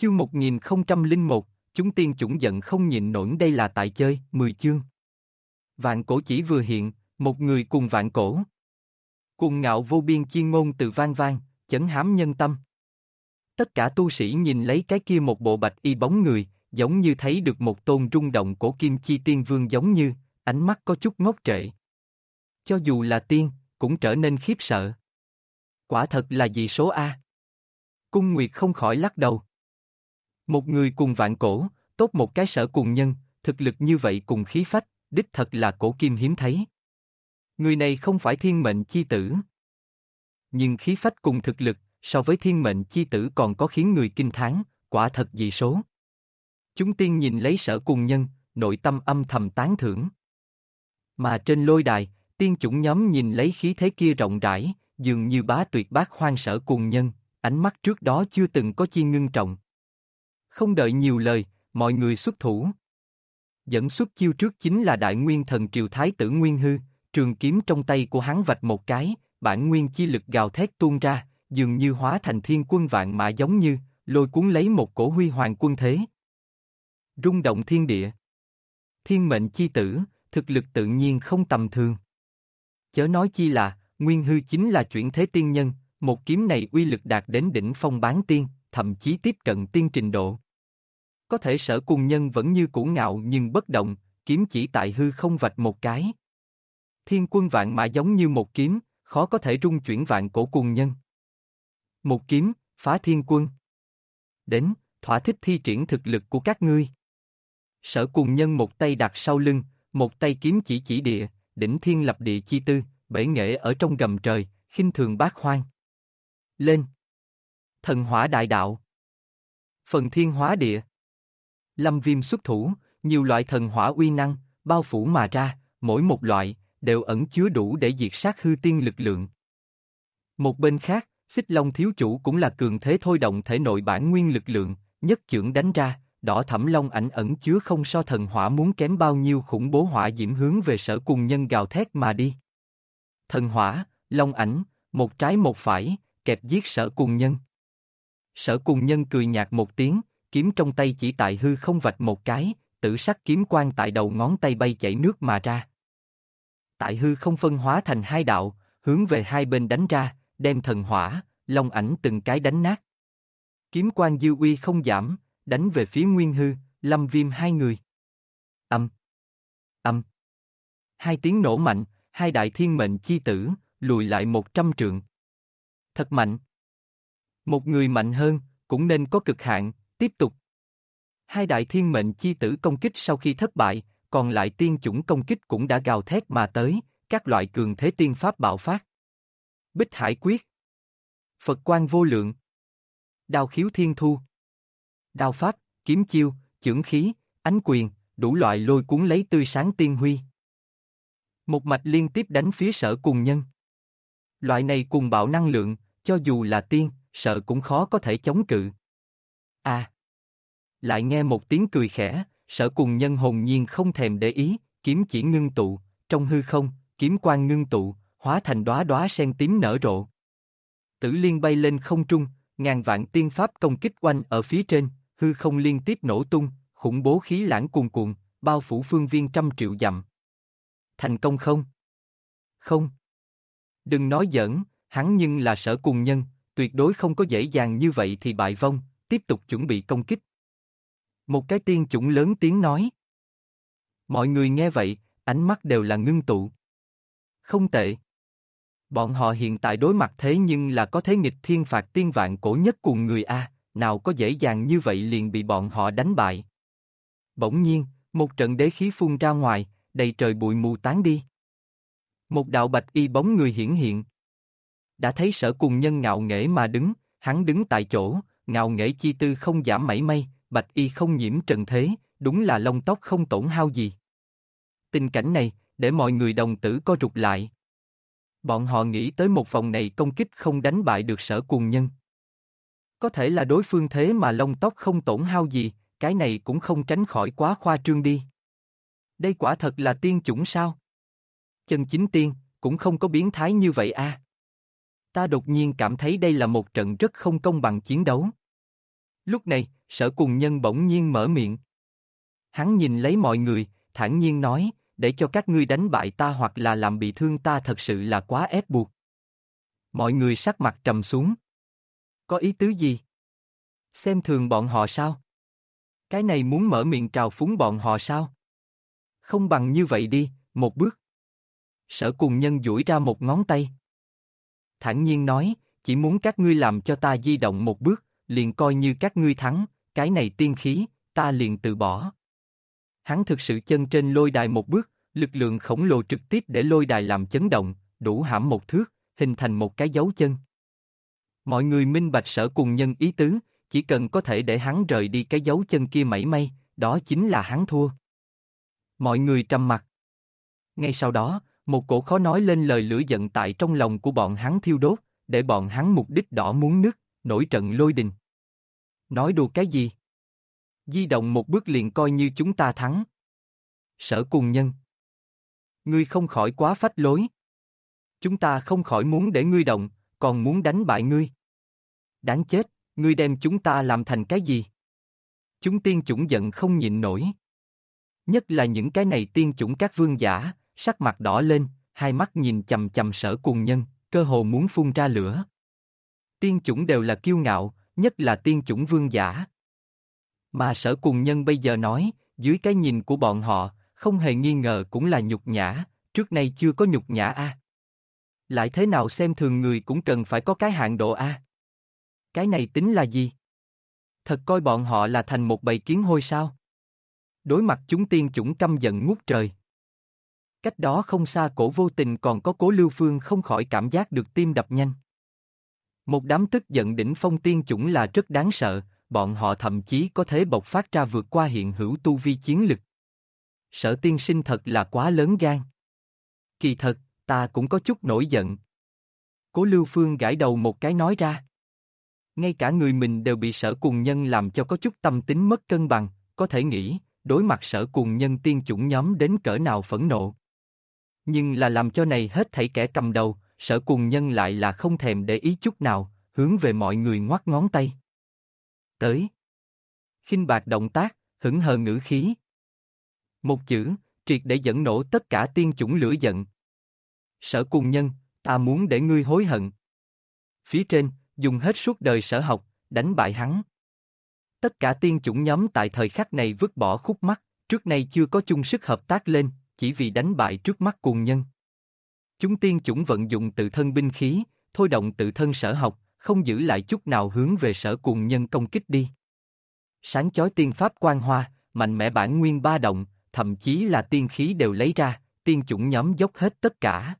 Chương 1001, chúng tiên chủng giận không nhịn nổi đây là tại chơi, 10 chương. Vạn cổ chỉ vừa hiện, một người cùng vạn cổ. Cuồng ngạo vô biên chiên ngôn từ vang vang, chấn hám nhân tâm. Tất cả tu sĩ nhìn lấy cái kia một bộ bạch y bóng người, giống như thấy được một tôn rung động cổ kim chi tiên vương giống như, ánh mắt có chút ngốc trệ. Cho dù là tiên, cũng trở nên khiếp sợ. Quả thật là dị số A. Cung Nguyệt không khỏi lắc đầu. Một người cùng vạn cổ, tốt một cái Sở Cùng Nhân, thực lực như vậy cùng khí phách, đích thật là cổ kim hiếm thấy. Người này không phải thiên mệnh chi tử. Nhưng khí phách cùng thực lực, so với thiên mệnh chi tử còn có khiến người kinh thán, quả thật dị số. Chúng tiên nhìn lấy Sở Cùng Nhân, nội tâm âm thầm tán thưởng. Mà trên lôi đài, tiên chủng nhóm nhìn lấy khí thế kia rộng rãi, dường như bá tuyệt bát hoang Sở Cùng Nhân, ánh mắt trước đó chưa từng có chi ngưng trọng. Không đợi nhiều lời, mọi người xuất thủ. Dẫn xuất chiêu trước chính là Đại Nguyên Thần Triều Thái tử Nguyên Hư, trường kiếm trong tay của hắn vạch một cái, bản nguyên chi lực gào thét tuôn ra, dường như hóa thành thiên quân vạn mã giống như, lôi cuốn lấy một cổ huy hoàng quân thế. Rung động thiên địa. Thiên mệnh chi tử, thực lực tự nhiên không tầm thường. Chớ nói chi là, Nguyên Hư chính là chuyển thế tiên nhân, một kiếm này uy lực đạt đến đỉnh phong bán tiên, thậm chí tiếp cận tiên trình độ. Có thể Sở Cùng Nhân vẫn như cũ ngạo nhưng bất động, kiếm chỉ tại hư không vạch một cái. Thiên quân vạn mã giống như một kiếm, khó có thể rung chuyển vạn cổ cùng nhân. Một kiếm, phá thiên quân. Đến, thỏa thích thi triển thực lực của các ngươi. Sở Cùng Nhân một tay đặt sau lưng, một tay kiếm chỉ địa, đỉnh thiên lập địa chi tư, bể nghệ ở trong gầm trời, khinh thường bát hoang. Lên! Thần hỏa đại đạo. Phần thiên hóa địa. Lâm Viêm xuất thủ, nhiều loại thần hỏa uy năng, bao phủ mà ra, mỗi một loại, đều ẩn chứa đủ để diệt sát hư tiên lực lượng. Một bên khác, Xích Long thiếu chủ cũng là cường thế thôi động thể nội bản nguyên lực lượng, nhất chưởng đánh ra, đỏ thẫm long ảnh ẩn chứa không so thần hỏa muốn kém bao nhiêu khủng bố hỏa diễm hướng về Sở Cùng Nhân gào thét mà đi. Thần hỏa, long ảnh, một trái một phải, kẹp giết Sở Cùng Nhân. Sở Cùng Nhân cười nhạt một tiếng, kiếm trong tay chỉ tại hư không vạch một cái, tử sắc kiếm quang tại đầu ngón tay bay chảy nước mà ra. Tại hư không phân hóa thành hai đạo, hướng về hai bên đánh ra, đem thần hỏa, long ảnh từng cái đánh nát. Kiếm quang dư uy không giảm, đánh về phía Nguyên Hư, Lâm Viêm hai người. Âm. Âm. Hai tiếng nổ mạnh, hai đại thiên mệnh chi tử, lùi lại 100 trượng. Thật mạnh. Một người mạnh hơn, cũng nên có cực hạn, tiếp tục. Hai đại thiên mệnh chi tử công kích sau khi thất bại, còn lại tiên chủng công kích cũng đã gào thét mà tới, các loại cường thế tiên pháp bạo phát. Bích Hải Quyết. Phật Quang Vô Lượng. Đao Khiếu Thiên Thu. Đao Pháp, kiếm chiêu, chưởng khí, ánh quyền, đủ loại lôi cuốn lấy tươi sáng tiên huy. Một mạch liên tiếp đánh phía Sở Cùng Nhân. Loại này cùng bạo năng lượng, cho dù là tiên, sợ cũng khó có thể chống cự. Lại nghe một tiếng cười khẽ, Sở Cùng Nhân hồn nhiên không thèm để ý, kiếm chỉ ngưng tụ, trong hư không, kiếm quang ngưng tụ, hóa thành đóa đóa sen tím nở rộ. Tử liên bay lên không trung, ngàn vạn tiên pháp công kích oanh ở phía trên, hư không liên tiếp nổ tung, khủng bố khí lãng cuồn cuộn, bao phủ phương viên 100 triệu dặm. Thành công không? Không. Đừng nói giỡn, hắn nhưng là Sở Cùng Nhân, tuyệt đối không có dễ dàng như vậy thì bại vong, tiếp tục chuẩn bị công kích. Một cái tiên chủng lớn tiếng nói. Mọi người nghe vậy, ánh mắt đều là ngưng tụ. Không tệ. Bọn họ hiện tại đối mặt thế nhưng là có thế nghịch thiên phạt tiên vạn cổ nhất cùng người A, nào có dễ dàng như vậy liền bị bọn họ đánh bại. Bỗng nhiên, một trận đế khí phun ra ngoài, đầy trời bụi mù tán đi. Một đạo bạch y bóng người hiển hiện. Đã thấy Sở Cùng Nhân ngạo nghễ mà đứng, hắn đứng tại chỗ, ngạo nghễ chi tư không giảm mảy may, bạch y không nhiễm trần thế, đúng là lông tóc không tổn hao gì. Tình cảnh này, để mọi người đồng tử co rụt lại. Bọn họ nghĩ tới một vòng này công kích không đánh bại được Sở Cùng Nhân. Có thể là đối phương thế mà lông tóc không tổn hao gì, cái này cũng không tránh khỏi quá khoa trương đi. Đây quả thật là tiên chủng sao? Chân chính tiên, cũng không có biến thái như vậy a. Ta đột nhiên cảm thấy đây là một trận rất không công bằng chiến đấu. Lúc này, Sở Cùng Nhân bỗng nhiên mở miệng. Hắn nhìn lấy mọi người, thản nhiên nói, để cho các ngươi đánh bại ta hoặc là làm bị thương ta thật sự là quá ép buộc. Mọi người sắc mặt trầm xuống. Có ý tứ gì? Xem thường bọn họ sao? Cái này muốn mở miệng trào phúng bọn họ sao? Không bằng như vậy đi, một bước. Sở Cùng Nhân duỗi ra một ngón tay. Thản nhiên nói, chỉ muốn các ngươi làm cho ta di động một bước, liền coi như các ngươi thắng, cái này tiên khí, ta liền từ bỏ. Hắn thực sự chân trên lôi đài một bước, lực lượng khổng lồ trực tiếp để lôi đài làm chấn động, đủ hãm một thước, hình thành một cái dấu chân. Mọi người minh bạch Sở Cùng Nhân ý tứ, chỉ cần có thể để hắn rời đi cái dấu chân kia mảy may, đó chính là hắn thua. Mọi người trầm mặc. Ngay sau đó, một cổ khó nói lên lời lửa giận tại trong lòng của bọn hắn thiêu đốt, để bọn hắn mục đích đỏ muốn nứt, nổi trận lôi đình. Nói đùa cái gì? Di động một bước liền coi như chúng ta thắng. Sở Cùng Nhân. Ngươi không khỏi quá phách lối. Chúng ta không khỏi muốn để ngươi động, còn muốn đánh bại ngươi. Đáng chết, ngươi đem chúng ta làm thành cái gì? Chúng tiên chủng giận không nhịn nổi. Nhất là những cái này tiên chủng các vương giả, sắc mặt đỏ lên, hai mắt nhìn chầm chầm Sở Cùng Nhân, cơ hồ muốn phun ra lửa. Tiên chủng đều là kiêu ngạo, nhất là tiên chủng vương giả. Mà Sở Cùng Nhân bây giờ nói, dưới cái nhìn của bọn họ, không hề nghi ngờ cũng là nhục nhã, trước nay chưa có nhục nhã a. Lại thế nào xem thường người cũng cần phải có cái hạn độ a. Cái này tính là gì? Thật coi bọn họ là thành một bầy kiến hôi sao? Đối mặt chúng tiên chủng căm giận ngút trời. Cách đó không xa Cổ Vô Tình còn có Cố Lưu Phương không khỏi cảm giác được tim đập nhanh. Một đám tức giận đỉnh phong tiên chủng là rất đáng sợ, bọn họ thậm chí có thể bộc phát ra vượt qua hiện hữu tu vi chiến lực. Sở tiên sinh thật là quá lớn gan. Kỳ thật, ta cũng có chút nổi giận. Cố Lưu Phương gãi đầu một cái nói ra. Ngay cả người mình đều bị Sở Cùng Nhân làm cho có chút tâm tính mất cân bằng, có thể nghĩ, đối mặt Sở Cùng Nhân tiên chủng nhóm đến cỡ nào phẫn nộ. Nhưng là làm cho này hết thảy kẻ cầm đầu, Sở Cùng Nhân lại là không thèm để ý chút nào, hướng về mọi người ngoắc ngón tay. Tới. Khinh bạc động tác, hững hờ ngữ khí. Một chữ, triệt để dẫn nổ tất cả tiên chủng lửa giận. Sở Cùng Nhân, ta muốn để ngươi hối hận. Phía trên, dùng hết suốt đời sở học, đánh bại hắn. Tất cả tiên chủng nhóm tại thời khắc này vứt bỏ khúc mắc, trước nay chưa có chung sức hợp tác lên, chỉ vì đánh bại trước mắt Cùng Nhân. Chúng tiên chủng vận dụng tự thân binh khí, thôi động tự thân sở học, không giữ lại chút nào hướng về Sở Cùng Nhân công kích đi. Sáng chói tiên pháp quang hoa, mạnh mẽ bản nguyên ba động, thậm chí là tiên khí đều lấy ra, tiên chủng nhóm dốc hết tất cả.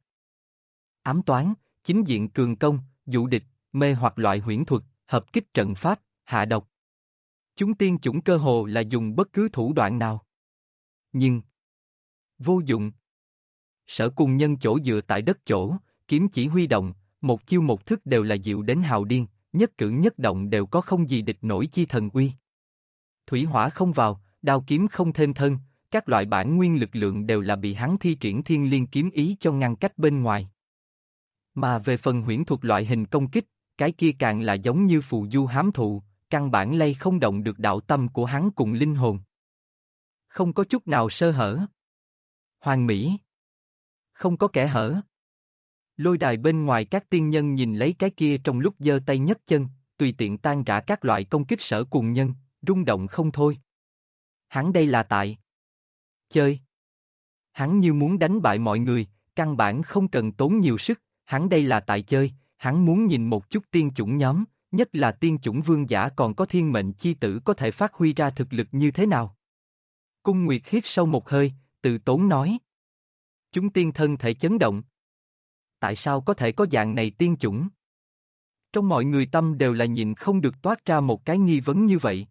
Ám toán, chính diện cường công, dụ địch, mê hoặc loại huyễn thuật, hợp kích trận pháp, hạ độc. Chúng tiên chủng cơ hồ là dùng bất cứ thủ đoạn nào. Nhưng vô dụng. Sở Cùng Nhân chỗ dựa tại đất chỗ, kiếm chỉ huy động, một chiêu một thức đều là dịu đến hào điên, nhất cử nhất động đều có không gì địch nổi chi thần uy. Thủy hỏa không vào, đao kiếm không thêm thân, các loại bản nguyên lực lượng đều là bị hắn thi triển thiên liên kiếm ý cho ngăn cách bên ngoài. Mà về phần huyễn thuật loại hình công kích, cái kia càng là giống như phù du hám thụ, căn bản lay không động được đạo tâm của hắn cùng linh hồn. Không có chút nào sơ hở. Hoàn mỹ. Không có kẽ hở. Lôi đài bên ngoài các tiên nhân nhìn lấy cái kia trong lúc giơ tay nhấc chân, tùy tiện tan rã các loại công kích Sở Cùng Nhân, rung động không thôi. Hắn đây là tại chơi. Hắn như muốn đánh bại mọi người, căn bản không cần tốn nhiều sức, hắn đây là tại chơi, hắn muốn nhìn một chút tiên chủng nhóm, nhất là tiên chủng vương giả còn có thiên mệnh chi tử có thể phát huy ra thực lực như thế nào. Cung Nguyệt hít sâu một hơi, từ tốn nói. Chúng tiên thân thể chấn động. Tại sao có thể có dạng này tiên chủng? Trong mọi người tâm đều là nhìn không được toát ra một cái nghi vấn như vậy.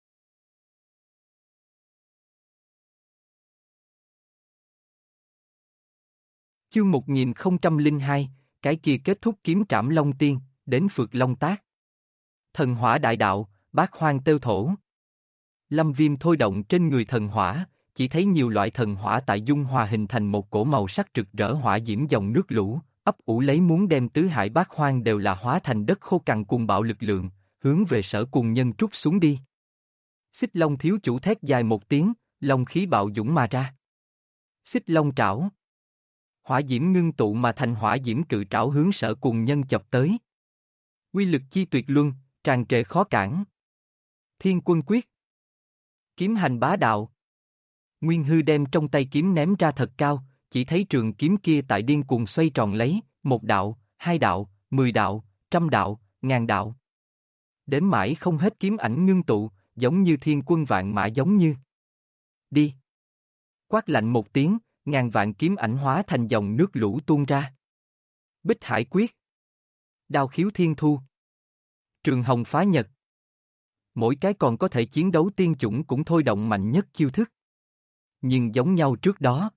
Chương 1002, cái kia kết thúc kiếm trảm Long Tiên, đến Phược Long Tác. Thần hỏa đại đạo, bát hoang têu thổ. Lâm Viêm thôi động trên người thần hỏa, chỉ thấy nhiều loại thần hỏa tại dung hòa hình thành một cổ màu sắc rực rỡ hỏa diễm dòng nước lũ, ấp ủ lấy muốn đem tứ hải bát hoang đều là hóa thành đất khô cằn cùng bạo lực lượng, hướng về Sở Cùng Nhân trút xuống đi. Xích Long thiếu chủ thét dài một tiếng, long khí bạo dũng mà ra. Xích Long trảo. Hỏa diễm ngưng tụ mà thành hỏa diễm cự trảo hướng Sở Cùng Nhân chọc tới. Uy lực chi tuyệt luân, tràn trề khó cản. Thiên Quân Quyết. Kiếm hành bá đạo. Nguyên Hư đem trong tay kiếm ném ra thật cao, chỉ thấy trường kiếm kia tại điên cuồng xoay tròn lấy, 1 đạo, 2 đạo, 10 đạo, 100 đạo, 1000 đạo. Đến mãi không hết kiếm ảnh ngưng tụ, giống như thiên quân vạn mã giống như. Đi. Quát lạnh một tiếng, ngàn vạn kiếm ảnh hóa thành dòng nước lũ tuôn ra. Bích Hải Quyết. Đao khiếu thiên thu. Trường hồng phá nhật. Mỗi cái còn có thể chiến đấu tiên chủng cũng thôi động mạnh nhất chiêu thức. Nhưng giống nhau trước đó.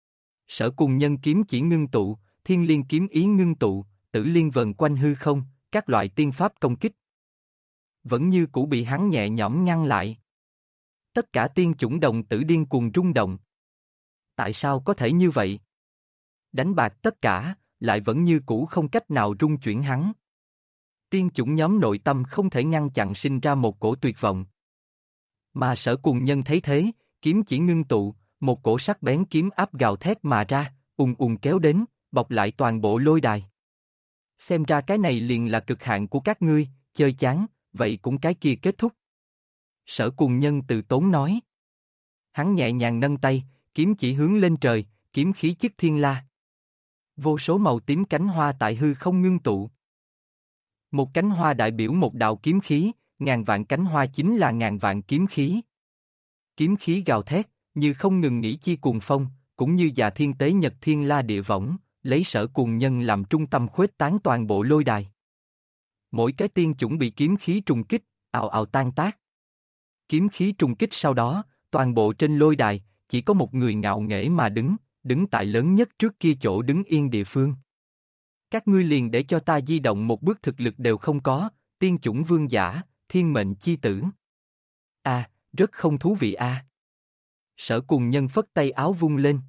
Sở Cùng Nhân kiếm chỉ ngưng tụ, thiên liên kiếm ý ngưng tụ, tử liên vần quanh hư không, các loại tiên pháp công kích. Vẫn như cũ bị hắn nhẹ nhõm ngăn lại. Tất cả tiên chủng đồng tử điên cuồng rung động. Tại sao có thể như vậy? Đánh bạc tất cả, lại vẫn như cũ không cách nào rung chuyển hắn. Tiên chủng nhóm nội tâm không thể ngăn chặn sinh ra một cổ tuyệt vọng. Mà Sở Cùng Nhân thấy thế, kiếm chỉ ngưng tụ, một cổ sắc bén kiếm áp gào thét mà ra, ùng ùng kéo đến, bọc lại toàn bộ lôi đài. Xem ra cái này liền là cực hạn của các ngươi, chơi chán, vậy cũng cái kia kết thúc. Sở Cùng Nhân từ tốn nói. Hắn nhẹ nhàng nâng tay, kiếm chỉ hướng lên trời, kiếm khí chức thiên la. Vô số màu tím cánh hoa tại hư không ngưng tụ. Một cánh hoa đại biểu một đạo kiếm khí, ngàn vạn cánh hoa chính là ngàn vạn kiếm khí. Kiếm khí gào thét, như không ngừng nghỉ chi cuồng phong, cũng như già thiên tế nhật thiên la địa võng, lấy Sở Cùng Nhân làm trung tâm khuếch tán toàn bộ lôi đài. Mỗi cái tiên chủng bị kiếm khí trùng kích, ào ào tan tác. Kiếm khí trùng kích sau đó, toàn bộ trên lôi đài, chỉ có một người ngạo nghễ mà đứng tại lớn nhất trước kia chỗ đứng yên địa phương. Các ngươi liền để cho ta di động một bước thực lực đều không có, tiên chủng vương giả, thiên mệnh chi tử. Rất không thú vị a. Sở Cùng Nhân phất tay áo vung lên.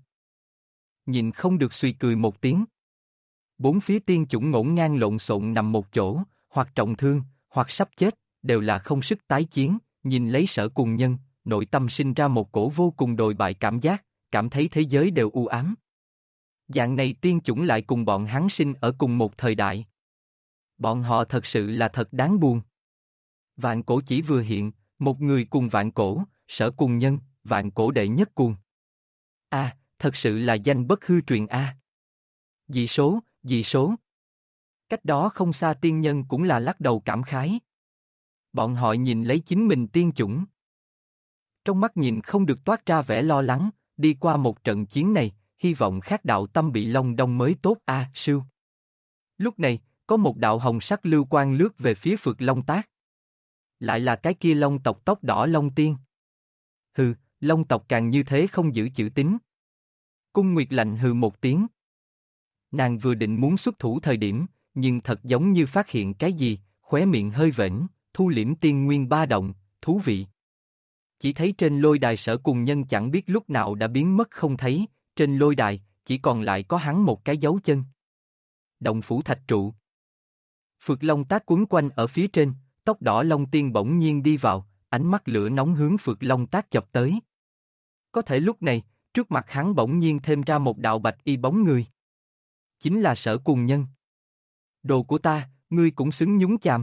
Nhìn không được suy cười một tiếng. Bốn phía tiên chủng ngổn ngang lộn xộn nằm một chỗ, hoặc trọng thương, hoặc sắp chết, đều là không sức tái chiến, nhìn lấy Sở Cùng Nhân, nội tâm sinh ra một cổ vô cùng đồi bại cảm giác, cảm thấy thế giới đều u ám. Dạng này tiên chủng lại cùng bọn hắn sinh ở cùng một thời đại. Bọn họ thật sự là thật đáng buồn. Vạn cổ chỉ vừa hiện, một người cùng vạn cổ, Sở Cùng Nhân, vạn cổ đệ nhất cuồng. Thật sự là danh bất hư truyền a. Dị số. Cách đó không xa tiên nhân cũng là lắc đầu cảm khái. Bọn họ nhìn lấy chính mình tiên chủng. Trong mắt nhìn không được toát ra vẻ lo lắng, đi qua một trận chiến này, hy vọng khác đạo tâm bị long đong mới tốt sưu. Lúc này, có một đạo hồng sắc lưu quang lướt về phía Phược Long Tác. Lại là cái kia long tộc tóc đỏ Long Tiên. Hừ, long tộc càng như thế không giữ chữ tín. Cung Nguyệt lạnh hừ một tiếng. Nàng vừa định muốn xuất thủ thời điểm, nhưng thật giống như phát hiện cái gì, khóe miệng hơi vểnh, thu liễm tiên nguyên ba động, thú vị. Chỉ thấy trên lôi đài Sở Cùng Nhân chẳng biết lúc nào đã biến mất không thấy, trên lôi đài, chỉ còn lại có hắn một cái dấu chân. Động phủ thạch trụ. Phược Long Tác quấn quanh ở phía trên, tóc đỏ Long Tiên bỗng nhiên đi vào, ánh mắt lửa nóng hướng Phược Long Tác chọc tới. Có thể lúc này, trước mặt hắn bỗng nhiên thêm ra một đạo bạch y bóng người. Chính là Sở Cùng Nhân. Đồ của ta, ngươi cũng xứng nhúng chàm.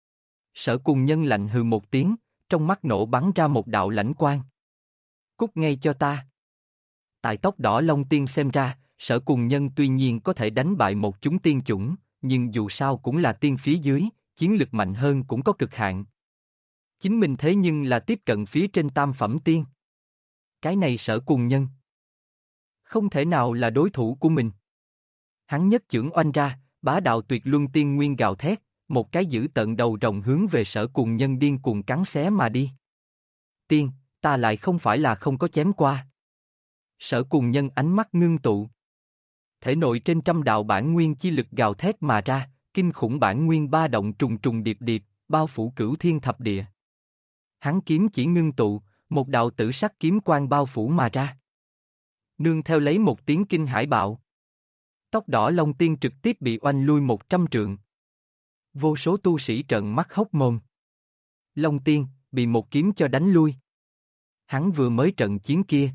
Sở Cùng Nhân lạnh hừ một tiếng, trong mắt nổ bắn ra một đạo lãnh quang. Cút ngay cho ta. Tại tóc đỏ Long Tiên xem ra, Sở Cùng Nhân tuy nhiên có thể đánh bại một chúng tiên chủng, nhưng dù sao cũng là tiên phía dưới, chiến lực mạnh hơn cũng có cực hạn. Chính mình thế nhưng là tiếp cận phía trên tam phẩm tiên. Cái này Sở Cùng Nhân không thể nào là đối thủ của mình. Hắn nhất chưởng oanh ra, bá đạo tuyệt luân tiên nguyên gào thét, một cái giữ tận đầu rồng hướng về Sở Cùng Nhân điên cuồng cắn xé mà đi. Tiên, ta lại không phải là không có chém qua. Sở Cùng Nhân ánh mắt ngưng tụ. Thể nội trên trăm đạo bản nguyên chi lực gào thét mà ra, kinh khủng bản nguyên ba động trùng trùng điệp điệp, bao phủ cửu thiên thập địa. Hắn kiếm chỉ ngưng tụ, một đạo tử sắc kiếm quang bao phủ mà ra. Nương theo lấy một tiếng kinh hải bạo. Tóc đỏ Long Tiên trực tiếp bị oanh lui 100 trượng. Vô số tu sĩ trợn mắt hốc mồm. Long Tiên, bị một kiếm cho đánh lui. Hắn vừa mới trận chiến kia.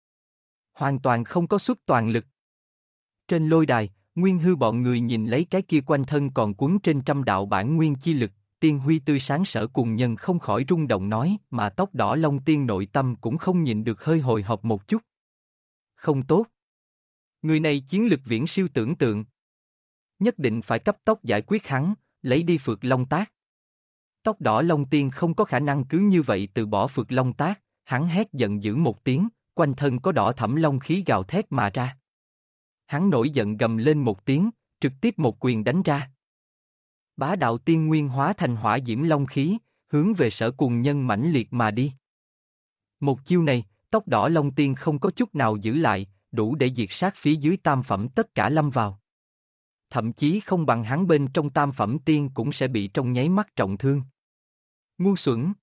Hoàn toàn không có xuất toàn lực. Trên lôi đài, Nguyên Hư bọn người nhìn lấy cái kia quanh thân còn cuốn trên trăm đạo bản nguyên chi lực, tiên huy tươi sáng Sở Cùng Nhân không khỏi rung động nói, mà tóc đỏ Long Tiên nội tâm cũng không nhịn được hơi hồi hộp một chút. Không tốt. Người này chiến lực viễn siêu tưởng tượng. Nhất định phải cấp tốc giải quyết hắn, lấy đi Phược Long Tác. Tóc đỏ Long Tiên không có khả năng cứ như vậy từ bỏ Phược Long Tác, hắn hét giận dữ một tiếng, quanh thân có đỏ thẫm long khí gào thét mà ra. Hắn nổi giận gầm lên một tiếng, trực tiếp một quyền đánh ra. Bá đạo tiên nguyên hóa thành hỏa diễm long khí, hướng về Sở Cùng Nhân mãnh liệt mà đi. Một chiêu này, tóc đỏ Long Tiên không có chút nào giữ lại, đủ để diệt sát phía dưới tam phẩm tất cả lâm vào. Thậm chí không bằng hắn bên trong tam phẩm tiên cũng sẽ bị trong nháy mắt trọng thương. Ngu xuẩn.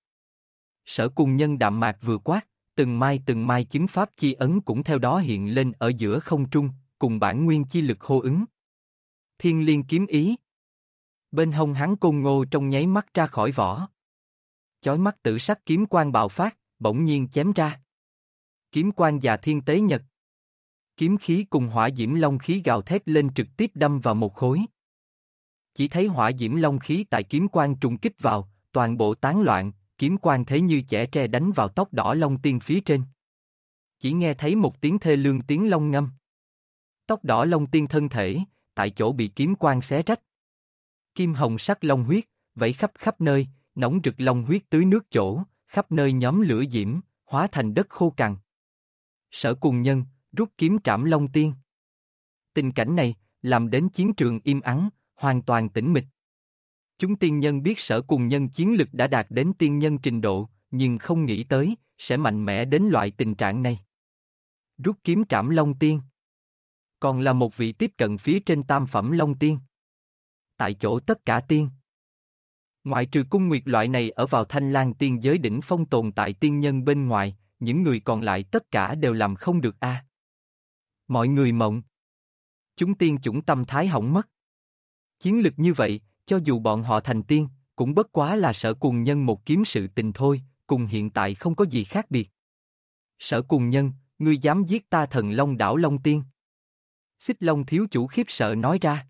Sở Cùng Nhân đạm mạc vừa quát, từng mai chứng pháp chi ấn cũng theo đó hiện lên ở giữa không trung, cùng bản nguyên chi lực hô ứng. Thiên Liên kiếm ý. Bên hông hắn côn ngô trong nháy mắt ra khỏi vỏ. Chói mắt tử sắc kiếm quang bạo phát, bỗng nhiên chém ra. Kiếm quang và thiên tế nhật. Kiếm khí cùng hỏa diễm long khí gào thét lên trực tiếp đâm vào một khối. Chỉ thấy hỏa diễm long khí tại kiếm quang trùng kích vào, toàn bộ tán loạn, kiếm quang thế như chẻ tre đánh vào tóc đỏ Long Tiên phía trên. Chỉ nghe thấy một tiếng thê lương tiếng long ngâm. Tóc đỏ Long Tiên thân thể, tại chỗ bị kiếm quang xé rách. Kim hồng sắc long huyết, vẩy khắp khắp nơi, nóng rực long huyết tưới nước chỗ, khắp nơi nhóm lửa diễm, hóa thành đất khô cằn. Sở Cùng Nhân, rút kiếm trảm Long Tiên. Tình cảnh này, làm đến chiến trường im ắng, hoàn toàn tĩnh mịch. Chúng tiên nhân biết Sở Cùng Nhân chiến lực đã đạt đến tiên nhân trình độ, nhưng không nghĩ tới, sẽ mạnh mẽ đến loại tình trạng này. Rút kiếm trảm Long Tiên. Còn là một vị tiếp cận phía trên tam phẩm Long Tiên. Tại chỗ tất cả tiên. Ngoại trừ Cung Nguyệt loại này ở vào Thanh Lang tiên giới đỉnh phong tồn tại tiên nhân bên ngoài, những người còn lại tất cả đều làm không được a. Mọi người mộng. Chúng tiên chủng tâm thái hỏng mất. Chiến lực như vậy, cho dù bọn họ thành tiên, cũng bất quá là Sở Cùng Nhân một kiếm sự tình thôi, cùng hiện tại không có gì khác biệt. Sở Cùng Nhân, ngươi dám giết ta Thần Long đảo Long Tiên? Xích Long thiếu chủ khiếp sợ nói ra.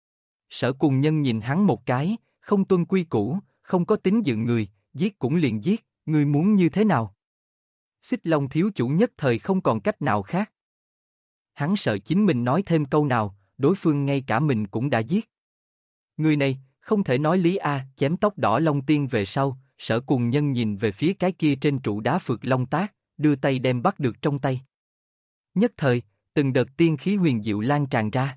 Sở Cùng Nhân nhìn hắn một cái, không tuân quy củ, không có tính dựng người, giết cũng liền giết, ngươi muốn như thế nào? Xích Long thiếu chủ nhất thời không còn cách nào khác. Hắn sợ chính mình nói thêm câu nào, đối phương ngay cả mình cũng đã giết. Người này, không thể nói lý a, chém tóc đỏ Long Tiên về sau, Sở Cùng Nhân nhìn về phía cái kia trên trụ đá Phược Long Tác, đưa tay đem bắt được trong tay. Nhất thời, từng đợt tiên khí huyền diệu lan tràn ra.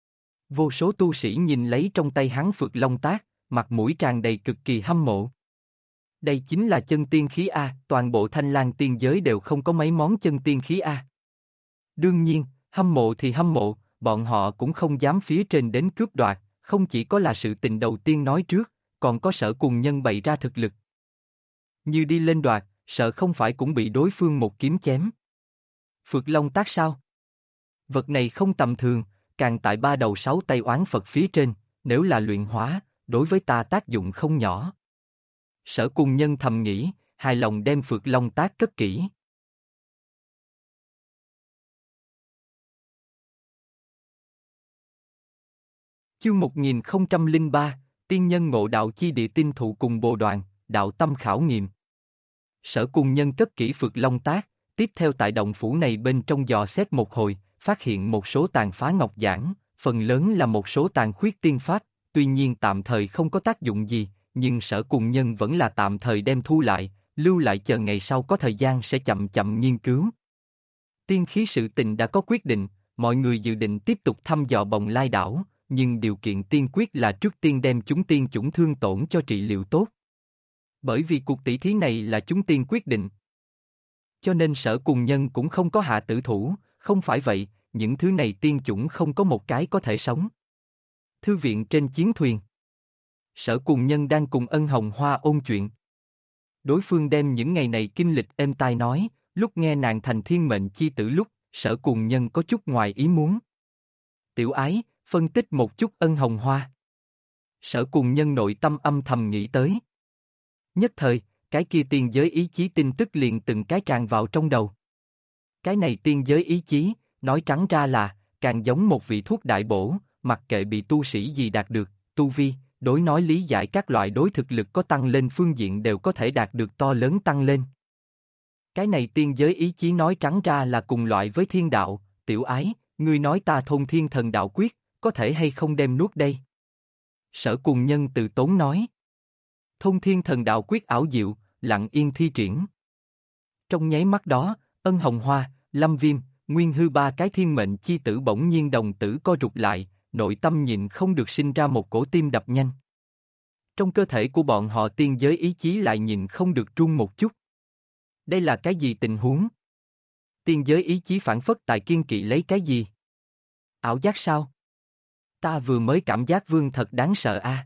Vô số tu sĩ nhìn lấy trong tay hắn Phược Long Tác, mặt mũi tràn đầy cực kỳ hâm mộ. Đây chính là chân tiên khí a, toàn bộ Thanh Lang tiên giới đều không có mấy món chân tiên khí a. Đương nhiên, hâm mộ thì hâm mộ, bọn họ cũng không dám phía trên đến cướp đoạt, không chỉ có là sự tình đầu tiên nói trước, còn có Sở Cùng Nhân bày ra thực lực. Như đi lên đoạt, sợ không phải cũng bị đối phương một kiếm chém. Phược Long Tác sao? Vật này không tầm thường, càng tại ba đầu sáu tay oán Phật phía trên, nếu là luyện hóa, đối với ta tác dụng không nhỏ. Sở Cùng Nhân thầm nghĩ, hài lòng đem Phược Long Tác cất kỹ. Chương 1003, Tiên Nhân Ngộ Đạo Chi Địa Tinh Thụ cùng Bồ Đoàn, Đạo Tâm Khảo Nghiệm. Sở Cùng Nhân cất kỹ Phược Long Tác, tiếp theo tại động phủ này bên trong dò xét một hồi, phát hiện một số tàn phá ngọc giản, phần lớn là một số tàn khuyết tiên pháp, tuy nhiên tạm thời không có tác dụng gì, nhưng Sở Cùng Nhân vẫn là tạm thời đem thu lại, lưu lại chờ ngày sau có thời gian sẽ chậm chậm nghiên cứu. Tiên khí sự tình đã có quyết định, mọi người dự định tiếp tục thăm dò Bồng Lai đảo, nhưng điều kiện tiên quyết là trước tiên đem chúng tiên chủng thương tổn cho trị liệu tốt. Bởi vì cuộc tỷ thí này là chúng tiên quyết định. Cho nên Sở Cùng Nhân cũng không có hạ tử thủ, không phải vậy, những thứ này tiên chủng không có một cái có thể sống. Thư viện trên chiến thuyền. Sở Cùng Nhân đang cùng Ân Hồng Hoa ôn chuyện. Đối phương đem những ngày này kinh lịch êm tai nói, lúc nghe nàng thành thiên mệnh chi tử lúc, Sở Cùng Nhân có chút ngoài ý muốn. Tiểu ái, phân tích một chút Ân Hồng Hoa. Sở Cùng Nhân nội tâm âm thầm nghĩ tới. Nhất thời, cái kia tiên giới ý chí tin tức liền từng cái tràn vào trong đầu. Cái này tiên giới ý chí, nói trắng ra là, càng giống một vị thuốc đại bổ, mặc kệ bị tu sĩ gì đạt được, tu vi, đối nói lý giải các loại đối thực lực có tăng lên phương diện đều có thể đạt được to lớn tăng lên. Cái này tiên giới ý chí nói trắng ra là cùng loại với thiên đạo, tiểu ái, ngươi nói ta thôn thiên thần đạo quyết, có thể hay không đem nuốt đây? Sở Cùng Nhân từ tốn nói. Thôn thiên thần đạo quyết ảo diệu, lặng yên thi triển. Trong nháy mắt đó, Ân Hồng Hoa, Lâm Viêm, Nguyên Hư ba cái thiên mệnh chi tử bỗng nhiên đồng tử co rụt lại, nội tâm nhịn không được sinh ra một cổ tim đập nhanh. Trong cơ thể của bọn họ tiên giới ý chí lại nhịn không được run một chút. Đây là cái gì tình huống? Tiên giới ý chí phản phất tại kiên kỵ lấy cái gì? Ảo giác sao? Ta vừa mới cảm giác vương thật đáng sợ a.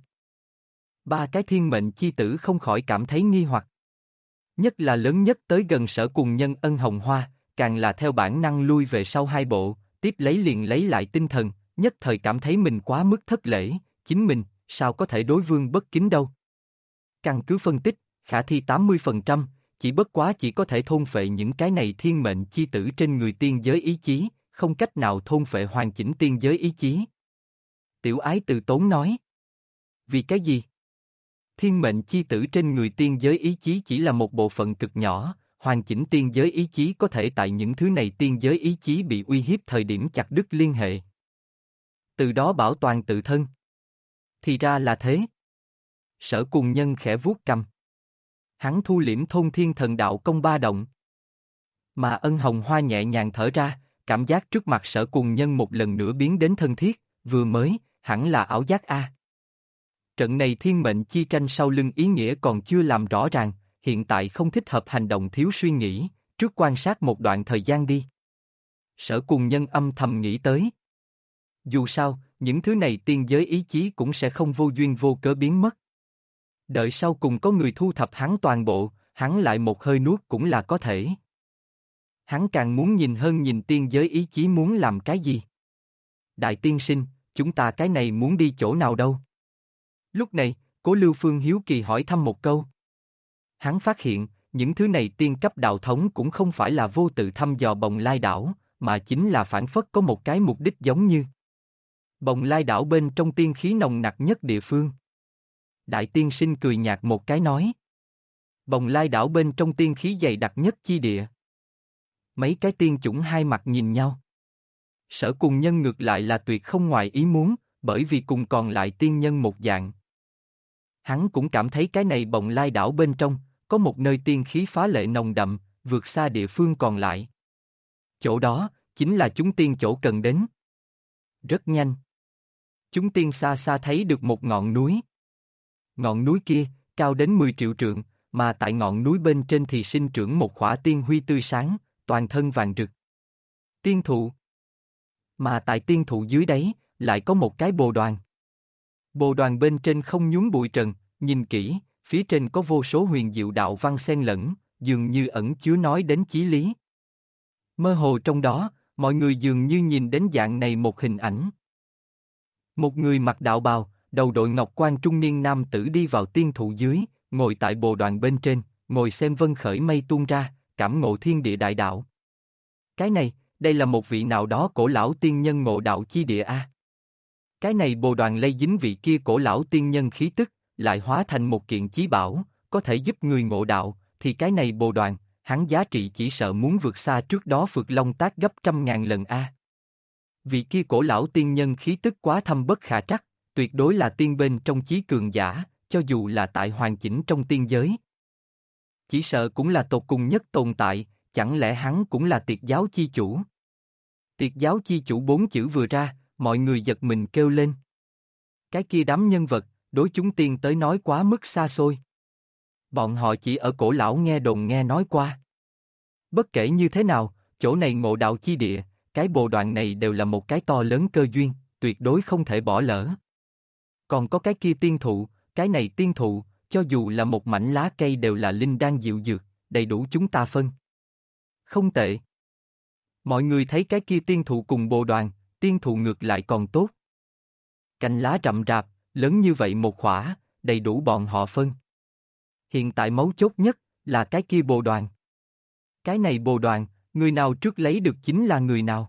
Ba cái thiên mệnh chi tử không khỏi cảm thấy nghi hoặc. Nhất là lớn nhất tới gần Sở Cùng Nhân Ân Hồng Hoa, càng là theo bản năng lui về sau hai bộ, tiếp lấy liền lấy lại tinh thần, nhất thời cảm thấy mình quá mức thất lễ, chính mình, sao có thể đối vương bất kính đâu. Căn cứ phân tích, khả thi 80%, chỉ bất quá chỉ có thể thôn phệ những cái này thiên mệnh chi tử trên người tiên giới ý chí, không cách nào thôn phệ hoàn chỉnh tiên giới ý chí. Tiểu Ái từ tốn nói. Vì cái gì? Thiên mệnh chi tử trên người tiên giới ý chí chỉ là một bộ phận cực nhỏ, hoàn chỉnh tiên giới ý chí có thể tại những thứ này tiên giới ý chí bị uy hiếp thời điểm chặt đứt liên hệ. Từ đó bảo toàn tự thân. Thì ra là thế. Sở Cùng Nhân khẽ vuốt cầm. Hắn thu liễm thôn thiên thần đạo công ba động. Mà Ân Hồng Hoa nhẹ nhàng thở ra, cảm giác trước mặt Sở Cùng Nhân một lần nữa biến đến thân thiết, vừa mới, hẳn là ảo giác a. Trận này thiên mệnh chi tranh sau lưng ý nghĩa còn chưa làm rõ ràng, hiện tại không thích hợp hành động thiếu suy nghĩ, trước quan sát một đoạn thời gian đi. Sở Cùng Nhân âm thầm nghĩ tới. Dù sao, những thứ này tiên giới ý chí cũng sẽ không vô duyên vô cớ biến mất. Đợi sau cùng có người thu thập hắn toàn bộ, hắn lại một hơi nuốt cũng là có thể. Hắn càng muốn nhìn hơn nhìn tiên giới ý chí muốn làm cái gì. Đại tiên sinh, chúng ta cái này muốn đi chỗ nào đâu? Lúc này, Cố Lưu Phương hiếu kỳ hỏi thăm một câu. Hắn phát hiện, những thứ này tiên cấp đạo thống cũng không phải là vô tự thăm dò Bồng Lai đảo, mà chính là phản phất có một cái mục đích giống như. Bồng Lai đảo bên trong tiên khí nồng nặc nhất địa phương. Đại tiên sinh cười nhạt một cái nói. Bồng Lai đảo bên trong tiên khí dày đặc nhất chi địa. Mấy cái tiên chủng hai mặt nhìn nhau. Sở Cùng Nhân ngược lại là tuyệt không ngoài ý muốn, bởi vì cùng còn lại tiên nhân một dạng. Hắn cũng cảm thấy cái này Bồng Lai đảo bên trong, có một nơi tiên khí phá lệ nồng đậm, vượt xa địa phương còn lại. Chỗ đó, chính là chúng tiên chỗ cần đến. Rất nhanh. Chúng tiên xa xa thấy được một ngọn núi. Ngọn núi kia, cao đến 10 triệu trượng, mà tại ngọn núi bên trên thì sinh trưởng một khỏa tiên huy tươi sáng, toàn thân vàng rực. Tiên thụ. Mà tại tiên thụ dưới đáy, lại có một cái bồ đoàn. Bồ đoàn bên trên không nhúm bụi trần, nhìn kỹ, phía trên có vô số huyền diệu đạo văn xen lẫn, dường như ẩn chứa nói đến chí lý. Mơ hồ trong đó, mọi người dường như nhìn đến dạng này một hình ảnh. Một người mặc đạo bào, đầu đội ngọc quan trung niên nam tử đi vào tiên thụ dưới, ngồi tại bồ đoàn bên trên, ngồi xem vân khởi mây tuôn ra, cảm ngộ thiên địa đại đạo. Cái này, đây là một vị nào đó cổ lão tiên nhân ngộ đạo chi địa a. Cái này bồ đoàn lây dính vị kia cổ lão tiên nhân khí tức, lại hóa thành một kiện chí bảo, có thể giúp người ngộ đạo, thì cái này bồ đoàn, hắn giá trị chỉ sợ muốn vượt xa trước đó Phược Long Tác gấp 100.000 lần a. Vị kia cổ lão tiên nhân khí tức quá thâm bất khả trắc, tuyệt đối là tiên bên trong chí cường giả, cho dù là tại hoàn chỉnh trong tiên giới. Chỉ sợ cũng là tột cùng nhất tồn tại, chẳng lẽ hắn cũng là tiệt giáo chi chủ? Tiệt giáo chi chủ 4 chữ vừa ra, mọi người giật mình kêu lên. Cái kia đám nhân vật, đối chúng tiên tới nói quá mức xa xôi. Bọn họ chỉ ở cổ lão nghe đồn nghe nói qua. Bất kể như thế nào, chỗ này ngộ đạo chi địa, cái bồ đoàn này đều là một cái to lớn cơ duyên, tuyệt đối không thể bỏ lỡ. Còn có cái kia tiên thụ, cái này tiên thụ, cho dù là một mảnh lá cây đều là linh đan diệu dược, đầy đủ chúng ta phân. Không tệ. Mọi người thấy cái kia tiên thụ cùng bồ đoàn, tiên thụ ngược lại còn tốt. Cành lá rậm rạp, lớn như vậy một khỏa, đầy đủ bọn họ phân. hiện tại mấu chốt nhất, là cái kia bồ đoàn. Cái này bồ đoàn, người nào trước lấy được chính là người nào.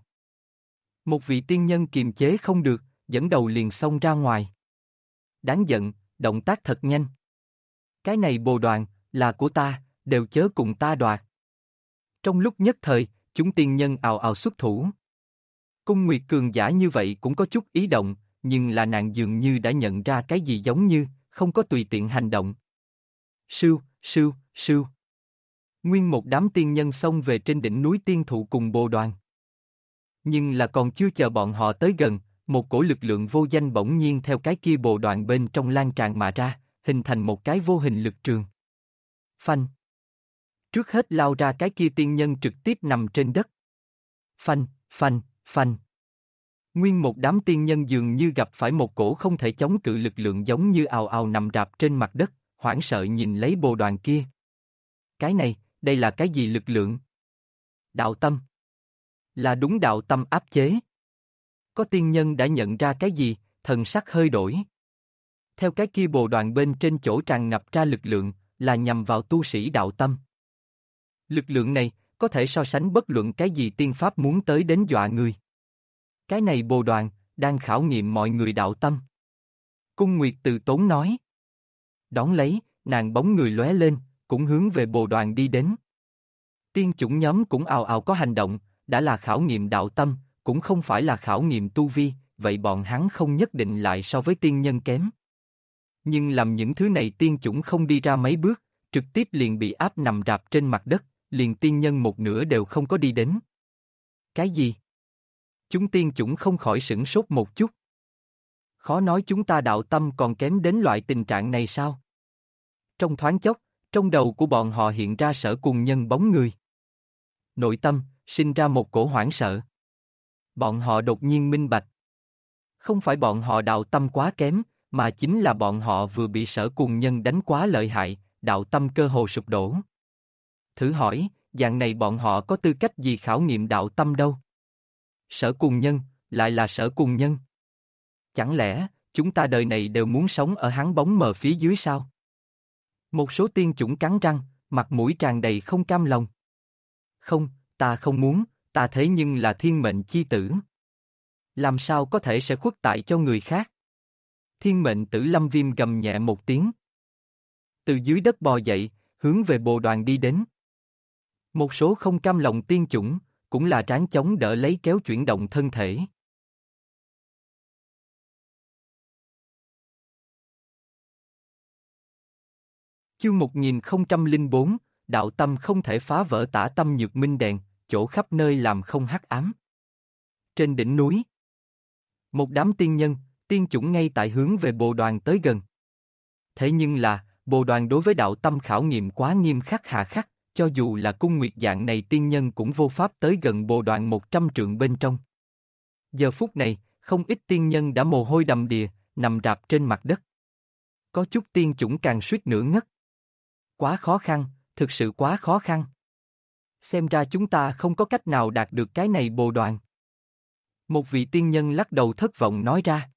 Một vị tiên nhân kiềm chế không được, dẫn đầu liền xông ra ngoài. Đáng giận, động tác thật nhanh. Cái này bồ đoàn, là của ta, đều chớ cùng ta đoạt. Trong lúc nhất thời, chúng tiên nhân ào ào xuất thủ. Cung Nguyệt cường giả như vậy cũng có chút ý động, nhưng là nàng dường như đã nhận ra cái gì giống như, không có tùy tiện hành động. Sưu, sưu, sưu. Nguyên một đám tiên nhân xông về trên đỉnh núi tiên thụ cùng bồ đoàn. Nhưng là còn chưa chờ bọn họ tới gần, một cổ lực lượng vô danh bỗng nhiên theo cái kia bồ đoàn bên trong lan tràn mà ra, hình thành một cái vô hình lực trường. Phanh. Trước hết lao ra cái kia tiên nhân trực tiếp nằm trên đất. Phanh, phanh, phanh. Nguyên một đám tiên nhân dường như gặp phải một cổ không thể chống cự lực lượng giống như ào ào nằm rạp trên mặt đất, hoảng sợ nhìn lấy bồ đoàn kia. Cái này, đây là cái gì lực lượng? Đạo tâm. Là đúng đạo tâm áp chế. Có tiên nhân đã nhận ra cái gì, thần sắc hơi đổi. Theo cái kia bồ đoàn bên trên chỗ tràn ngập ra lực lượng, là nhằm vào tu sĩ đạo tâm. Lực lượng này, có thể so sánh bất luận cái gì tiên pháp muốn tới đến dọa người. Cái này bồ đoàn, đang khảo nghiệm mọi người đạo tâm. Cung Nguyệt từ tốn nói. Đón lấy, nàng bóng người lóe lên, cũng hướng về bồ đoàn đi đến. Tiên chủng nhóm cũng ào ào có hành động, đã là khảo nghiệm đạo tâm, cũng không phải là khảo nghiệm tu vi, vậy bọn hắn không nhất định lại so với tiên nhân kém. Nhưng làm những thứ này tiên chủng không đi ra mấy bước, trực tiếp liền bị áp nằm rạp trên mặt đất, liền tiên nhân một nửa đều không có đi đến. Cái gì? Chúng tiên chủng không khỏi sửng sốt một chút. Khó nói chúng ta đạo tâm còn kém đến loại tình trạng này sao? Trong thoáng chốc, trong đầu của bọn họ hiện ra Sở Cùng Nhân bóng người. Nội tâm, sinh ra một cổ hoảng sợ. Bọn họ đột nhiên minh bạch. Không phải bọn họ đạo tâm quá kém, mà chính là bọn họ vừa bị Sở Cùng Nhân đánh quá lợi hại, đạo tâm cơ hồ sụp đổ. Thử hỏi, dạng này bọn họ có tư cách gì khảo nghiệm đạo tâm đâu? Sở Cùng Nhân, lại là Sở Cùng Nhân. Chẳng lẽ, chúng ta đời này đều muốn sống ở hắn bóng mờ phía dưới sao? Một số tiên chủng cắn răng, mặt mũi tràn đầy không cam lòng. Không, ta không muốn, ta thế nhưng là thiên mệnh chi tử. Làm sao có thể sẽ khuất tại cho người khác? Thiên mệnh tử Lâm Viêm gầm nhẹ một tiếng. Từ dưới đất bò dậy, hướng về bồ đoàn đi đến. Một số không cam lòng tiên chủng, cũng là tráng chống đỡ lấy kéo chuyển động thân thể. Chương 1004, đạo tâm không thể phá vỡ tả tâm nhược minh đèn, chỗ khắp nơi làm không hắc ám. Trên đỉnh núi, một đám tiên nhân, tiên chủng ngay tại hướng về bồ đoàn tới gần. Thế nhưng là, bồ đoàn đối với đạo tâm khảo nghiệm quá nghiêm khắc hà khắc, cho dù là cung nguyệt dạng này tiên nhân cũng vô pháp tới gần bồ đoàn 100 trượng bên trong. Giờ phút này, không ít tiên nhân đã mồ hôi đầm đìa, nằm rạp trên mặt đất. Có chút tiên chủng càng suýt nữa ngất. Quá khó khăn, thực sự quá khó khăn. Xem ra chúng ta không có cách nào đạt được cái này bồ đoàn. Một vị tiên nhân lắc đầu thất vọng nói ra.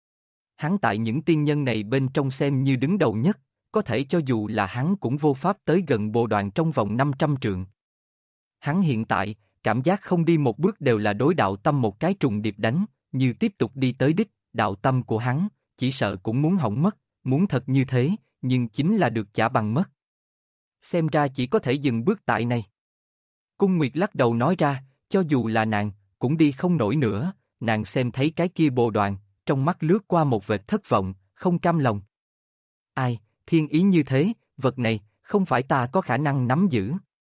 Hắn tại những tiên nhân này bên trong xem như đứng đầu nhất, có thể cho dù là hắn cũng vô pháp tới gần bồ đoàn trong vòng 500 trượng. Hắn hiện tại, cảm giác không đi một bước đều là đối đạo tâm một cái trùng điệp đánh, như tiếp tục đi tới đích, đạo tâm của hắn, chỉ sợ cũng muốn hỏng mất, muốn thật như thế, nhưng chính là được trả bằng mất. Xem ra chỉ có thể dừng bước tại này. Cung Nguyệt lắc đầu nói ra, cho dù là nàng, cũng đi không nổi nữa, nàng xem thấy cái kia bồ đoàn, trong mắt lướt qua một vệt thất vọng, không cam lòng. Ai, thiên ý như thế, vật này, không phải ta có khả năng nắm giữ.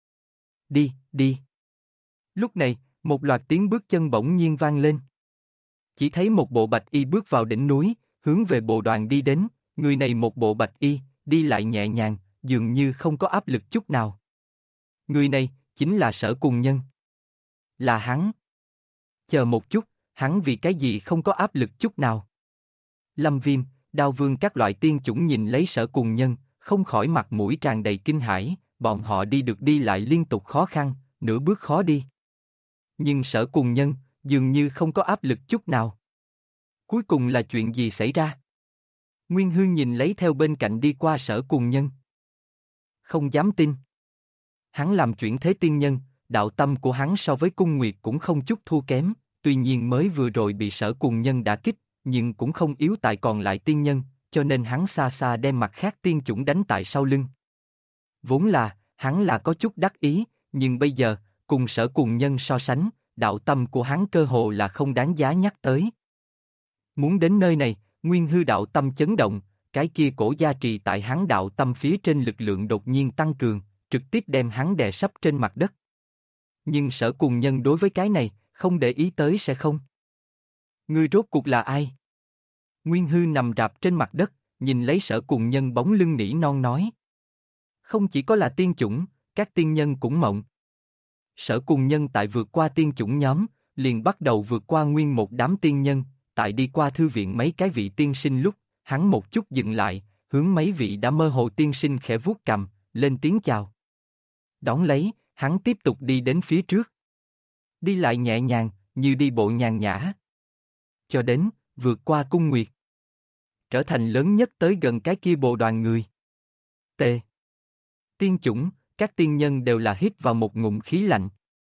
Đi, đi. Lúc này, một loạt tiếng bước chân bỗng nhiên vang lên. Chỉ thấy một bộ bạch y bước vào đỉnh núi, hướng về bồ đoàn đi đến, người này một bộ bạch y, đi lại nhẹ nhàng, dường như không có áp lực chút nào. Người này, chính là Sở Cùng Nhân. Là hắn. Chờ một chút, hắn vì cái gì không có áp lực chút nào. Lâm Viêm, Đao Vương các loại tiên chủng nhìn lấy Sở Cùng Nhân, không khỏi mặt mũi tràn đầy kinh hãi, bọn họ đi được đi lại liên tục khó khăn, nửa bước khó đi. Nhưng Sở Cùng Nhân, dường như không có áp lực chút nào. Cuối cùng là chuyện gì xảy ra? Nguyên Hương nhìn lấy theo bên cạnh đi qua Sở Cùng Nhân. Không dám tin. Hắn làm chuyển thế tiên nhân, đạo tâm của hắn so với cung nguyệt cũng không chút thua kém, tuy nhiên mới vừa rồi bị Sở Cùng Nhân đả kích, nhưng cũng không yếu tại còn lại tiên nhân, cho nên hắn xa xa đem mặt khác tiên chủng đánh tại sau lưng. Vốn là, hắn là có chút đắc ý, nhưng bây giờ, cùng Sở Cùng Nhân so sánh, đạo tâm của hắn cơ hồ là không đáng giá nhắc tới. Muốn đến nơi này, nguyên hư đạo tâm chấn động, cái kia cổ gia trì tại hắn đạo tâm phía trên lực lượng đột nhiên tăng cường, trực tiếp đem hắn đè sấp trên mặt đất. Nhưng Sở Cùng Nhân đối với cái này, không để ý tới sẽ không. Ngươi rốt cuộc là ai? Nguyên hư nằm rạp trên mặt đất, nhìn lấy Sở Cùng Nhân bóng lưng nỉ non nói. Không chỉ có là tiên chủng, các tiên nhân cũng mộng. Sở Cùng Nhân tại vượt qua tiên chủng nhóm, liền bắt đầu vượt qua nguyên một đám tiên nhân, tại đi qua thư viện mấy cái vị tiên sinh lúc, hắn một chút dừng lại, hướng mấy vị đã mơ hồ tiên sinh khẽ vuốt cằm, lên tiếng chào. Đón lấy, hắn tiếp tục đi đến phía trước. Đi lại nhẹ nhàng, như đi bộ nhàn nhã. Cho đến, vượt qua cung nguyệt. Trở thành lớn nhất tới gần cái kia bồ đoàn người. T. Tiên chủng, các tiên nhân đều là hít vào một ngụm khí lạnh.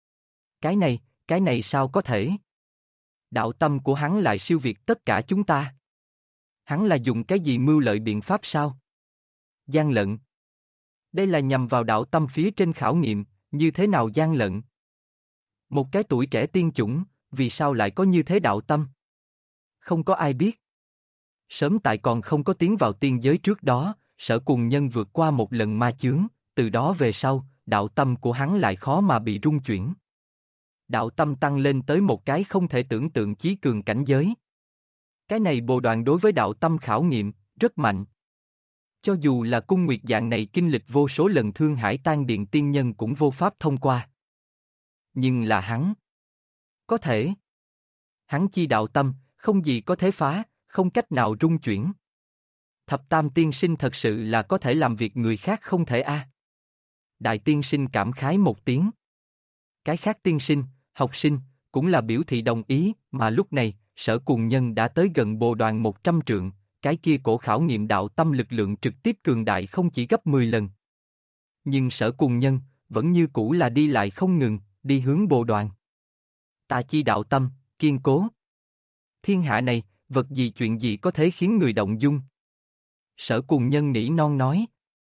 Cái này sao có thể? Đạo tâm của hắn lại siêu việt tất cả chúng ta. Hắn là dùng cái gì mưu lợi biện pháp sao? Gian lận. Đây là nhằm vào đạo tâm phía trên khảo nghiệm, như thế nào gian lận? Một cái tuổi trẻ tiên chủng, vì sao lại có như thế đạo tâm? Không có ai biết. Sớm tại còn không có tiến vào tiên giới trước đó, Sở Cùng Nhân vượt qua một lần ma chướng, từ đó về sau, đạo tâm của hắn lại khó mà bị rung chuyển. Đạo tâm tăng lên tới một cái không thể tưởng tượng chí cường cảnh giới. Cái này bồ đoàn đối với đạo tâm khảo nghiệm, rất mạnh. Cho dù là cung nguyệt dạng này kinh lịch vô số lần thương hải tan điện tiên nhân cũng vô pháp thông qua. Nhưng là hắn. Có thể. Hắn chi đạo tâm, không gì có thể phá, không cách nào rung chuyển. Thập tam tiên sinh thật sự là có thể làm việc người khác không thể a. Đại tiên sinh cảm khái một tiếng. Cái khác tiên sinh, học sinh, cũng là biểu thị đồng ý, mà lúc này, Sở Cùng Nhân đã tới gần bồ đoàn 100 trượng, cái kia cổ khảo nghiệm đạo tâm lực lượng trực tiếp cường đại không chỉ gấp 10 lần. Nhưng Sở Cùng Nhân, vẫn như cũ là đi lại không ngừng, đi hướng bồ đoàn. Ta chi đạo tâm, kiên cố. Thiên hạ này, vật gì chuyện gì có thể khiến người động dung? Sở Cùng Nhân nỉ non nói.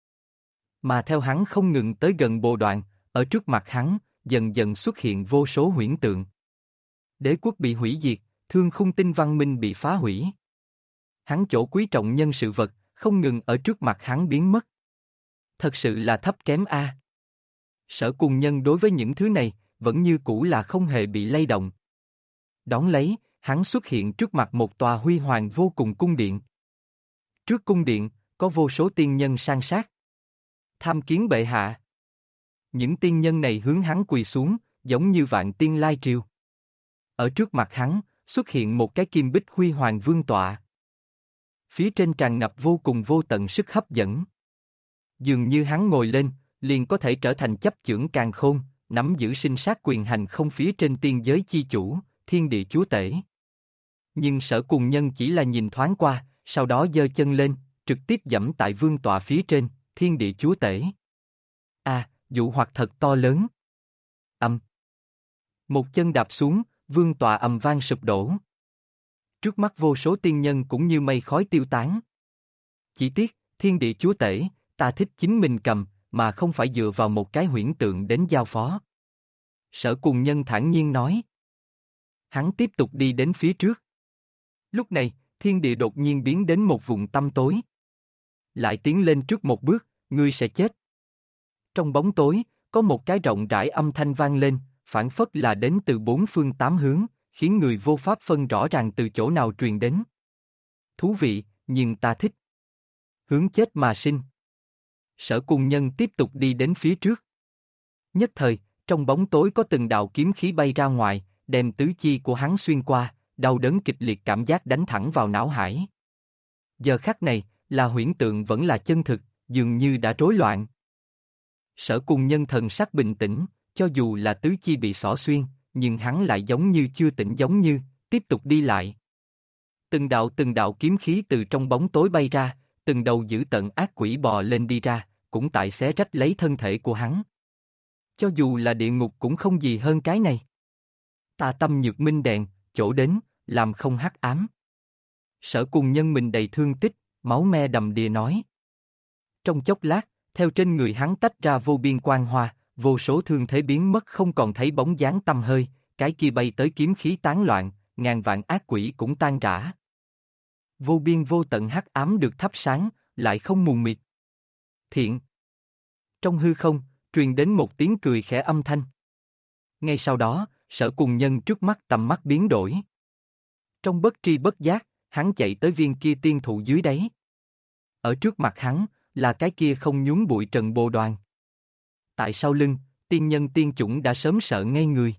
Mà theo hắn không ngừng tới gần bồ đoàn, ở trước mặt hắn, dần dần xuất hiện vô số huyễn tượng. Đế quốc bị hủy diệt, thương khung tinh văn minh bị phá hủy. Hắn chỗ quý trọng nhân sự vật, không ngừng ở trước mặt hắn biến mất. Thật sự là thấp kém a. Sở Cùng Nhân đối với những thứ này, vẫn như cũ là không hề bị lay động. Đón lấy, hắn xuất hiện trước mặt một tòa huy hoàng vô cùng cung điện. Trước cung điện, có vô số tiên nhân san sát. Tham kiến bệ hạ. Những tiên nhân này hướng hắn quỳ xuống, giống như vạn tiên lai triều. Ở trước mặt hắn, xuất hiện một cái kim bích huy hoàng vương tọa. Phía trên tràn ngập vô cùng vô tận sức hấp dẫn. Dường như hắn ngồi lên, liền có thể trở thành chấp chưởng càn khôn, nắm giữ sinh sát quyền hành không phía trên tiên giới chi chủ, thiên địa chúa tể. Nhưng Sở Cùng Nhân chỉ là nhìn thoáng qua, sau đó giơ chân lên, trực tiếp giẫm tại vương tọa phía trên, thiên địa chúa tể. Dụ hoặc thật to lớn. Một chân đạp xuống, vương tọa ầm vang sụp đổ. Trước mắt vô số tiên nhân cũng như mây khói tiêu tán. Chỉ tiếc, thiên địa chúa tể, ta thích chính mình cầm, mà không phải dựa vào một cái huyễn tượng đến giao phó. Sở Cùng Nhân thản nhiên nói. Hắn tiếp tục đi đến phía trước. Lúc này, thiên địa đột nhiên biến đến một vùng tăm tối. Lại tiến lên trước một bước, ngươi sẽ chết. Trong bóng tối, có một cái rộng rãi âm thanh vang lên, phảng phất là đến từ bốn phương tám hướng, khiến người vô pháp phân rõ ràng từ chỗ nào truyền đến. Thú vị, nhưng ta thích. Hướng chết mà sinh. Sở Cùng Nhân tiếp tục đi đến phía trước. Nhất thời, trong bóng tối có từng đạo kiếm khí bay ra ngoài, đem tứ chi của hắn xuyên qua, đau đớn kịch liệt cảm giác đánh thẳng vào não hải. Giờ khắc này, là huyễn tượng vẫn là chân thực, dường như đã rối loạn. Sở Cùng Nhân thần sắc bình tĩnh, cho dù là tứ chi bị xỏ xuyên, nhưng hắn lại giống như chưa tỉnh giống như, tiếp tục đi lại. Từng đạo kiếm khí từ trong bóng tối bay ra, từng đầu dữ tợn ác quỷ bò lên đi ra, cũng tại xé rách lấy thân thể của hắn. Cho dù là địa ngục cũng không gì hơn cái này. Ta tâm nhược minh đèn, chỗ đến, làm không hắc ám. Sở Cùng Nhân mình đầy thương tích, máu me đầm đìa nói. Trong chốc lát, theo trên người hắn tách ra vô biên quang hoa, vô số thương thế biến mất không còn thấy bóng dáng tăm hơi, cái kia bay tới kiếm khí tán loạn, ngàn vạn ác quỷ cũng tan rã. Vô biên vô tận hắc ám được thắp sáng, lại không mù mịt. Thiện. Trong hư không, truyền đến một tiếng cười khẽ âm thanh. Ngay sau đó, Sở Cùng Nhân trước mắt tầm mắt biến đổi. Trong bất tri bất giác, hắn chạy tới viên kia tiên thụ dưới đáy. Ở trước mặt hắn, là cái kia không nhún bụi Trần Bồ Đoàn. Tại sau lưng, tiên nhân tiên chủng đã sớm sợ ngây người.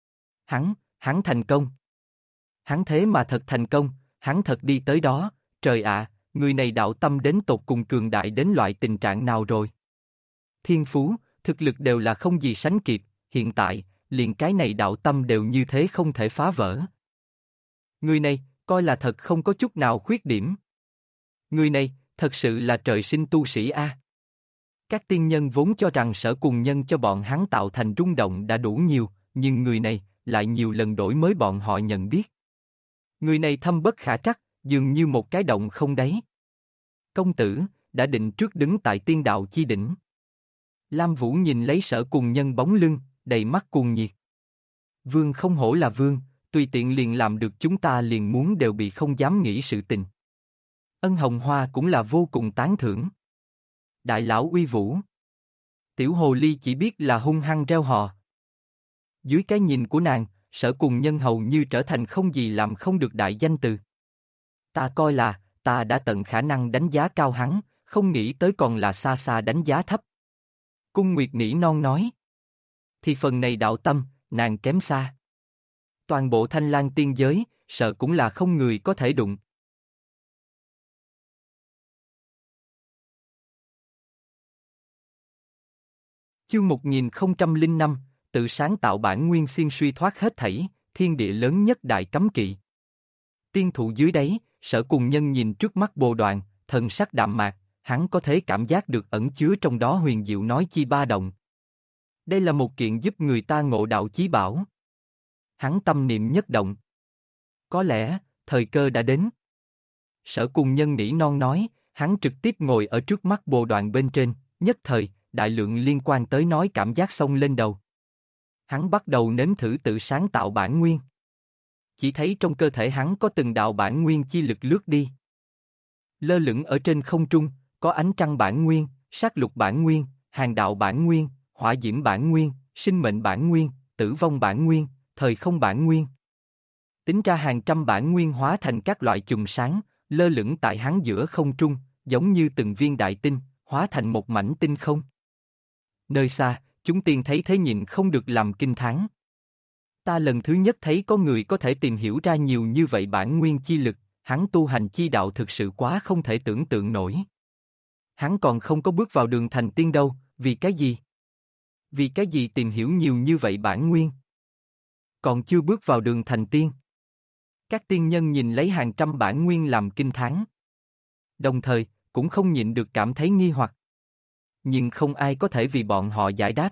Hắn thành công. Hắn thế mà thật thành công, hắn thật đi tới đó, trời ạ, người này đạo tâm đến tột cùng cường đại đến loại tình trạng nào rồi. Thiên phú, thực lực đều là không gì sánh kịp, hiện tại, liền cái này đạo tâm đều như thế không thể phá vỡ. Người này, coi là thật không có chút nào khuyết điểm. Người này, thật sự là trời sinh tu sĩ a. Các tiên nhân vốn cho rằng Sở Cùng Nhân cho bọn hắn tạo thành rung động đã đủ nhiều, nhưng người này, lại nhiều lần đổi mới bọn họ nhận biết. Người này thâm bất khả trắc, dường như một cái động không đáy. Công tử, đã định trước đứng tại tiên đạo chi đỉnh. Lam Vũ nhìn lấy Sở Cùng Nhân bóng lưng, đầy mắt cuồng nhiệt. Vương không hổ là vương, tùy tiện liền làm được chúng ta liền muốn đều bị không dám nghĩ sự tình. Ân Hồng Hoa cũng là vô cùng tán thưởng. Đại lão uy vũ. Tiểu hồ ly chỉ biết là hung hăng reo hò. Dưới cái nhìn của nàng, Sở Cùng Nhân hầu như trở thành không gì làm không được đại danh từ. Ta coi là, ta đã tận khả năng đánh giá cao hắn, không nghĩ tới còn là xa xa đánh giá thấp. Cung Nguyệt nỉ non nói. Thì phần này đạo tâm, nàng kém xa. Toàn bộ Thanh Lang tiên giới, sợ cũng là không người có thể đụng. Chương 1005, tự sáng tạo bản nguyên xiên suy thoát hết thảy, thiên địa lớn nhất đại cấm kỵ. Tiên thụ dưới đáy, Sở Cùng Nhân nhìn trước mắt Bồ Đoàn, thần sắc đạm mạc, hắn có thể cảm giác được ẩn chứa trong đó huyền diệu nói chi ba động. Đây là một kiện giúp người ta ngộ đạo chí bảo. Hắn tâm niệm nhất động. Có lẽ, thời cơ đã đến. Sở Cùng Nhân nỉ non nói, hắn trực tiếp ngồi ở trước mắt Bồ Đoàn bên trên, nhất thời, đại lượng liên quan tới nói cảm giác xông lên đầu. Hắn bắt đầu nếm thử tự sáng tạo bản nguyên. Chỉ thấy trong cơ thể hắn có từng đạo bản nguyên chi lực lướt đi. Lơ lửng ở trên không trung, có ánh trăng bản nguyên, sát lục bản nguyên, hàng đạo bản nguyên, hỏa diễm bản nguyên, sinh mệnh bản nguyên, tử vong bản nguyên, thời không bản nguyên. Tính ra hàng trăm bản nguyên hóa thành các loại chùm sáng, lơ lửng tại hắn giữa không trung, giống như từng viên đại tinh, hóa thành một mảnh tinh không. Nơi xa, chúng tiên thấy thế nhìn không được làm kinh thán. Ta lần thứ nhất thấy có người có thể tìm hiểu ra nhiều như vậy bản nguyên chi lực, hắn tu hành chi đạo thực sự quá không thể tưởng tượng nổi. Hắn còn không có bước vào đường thành tiên đâu, vì cái gì? Vì cái gì tìm hiểu nhiều như vậy bản nguyên? Còn chưa bước vào đường thành tiên. Các tiên nhân nhìn lấy hàng trăm bản nguyên làm kinh thán. Đồng thời, cũng không nhịn được cảm thấy nghi hoặc. Nhưng không ai có thể vì bọn họ giải đáp.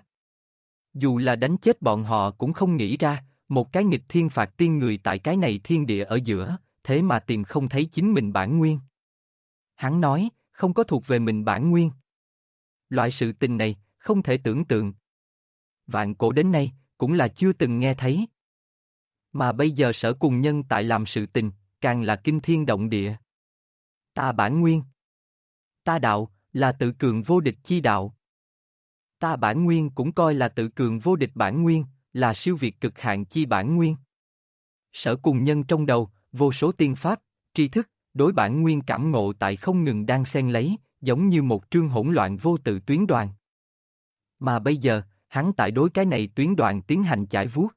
Dù là đánh chết bọn họ cũng không nghĩ ra, một cái nghịch thiên phạt tiên người tại cái này thiên địa ở giữa, thế mà tìm không thấy chính mình bản nguyên. Hắn nói, không có thuộc về mình bản nguyên. Loại sự tình này, không thể tưởng tượng. Vạn cổ đến nay, cũng là chưa từng nghe thấy. Mà bây giờ Sở Cùng Nhân tại làm sự tình, càng là kinh thiên động địa. Ta bản nguyên. Ta đạo, là tự cường vô địch chi đạo. Ta bản nguyên cũng coi là tự cường vô địch bản nguyên, là siêu việt cực hạn chi bản nguyên. Sở Cùng Nhân trong đầu, vô số tiên pháp, tri thức, đối bản nguyên cảm ngộ tại không ngừng đang xen lấy, giống như một trương hỗn loạn vô tự tuyến đoàn. Mà bây giờ, hắn tại đối cái này tuyến đoàn tiến hành chải vuốt.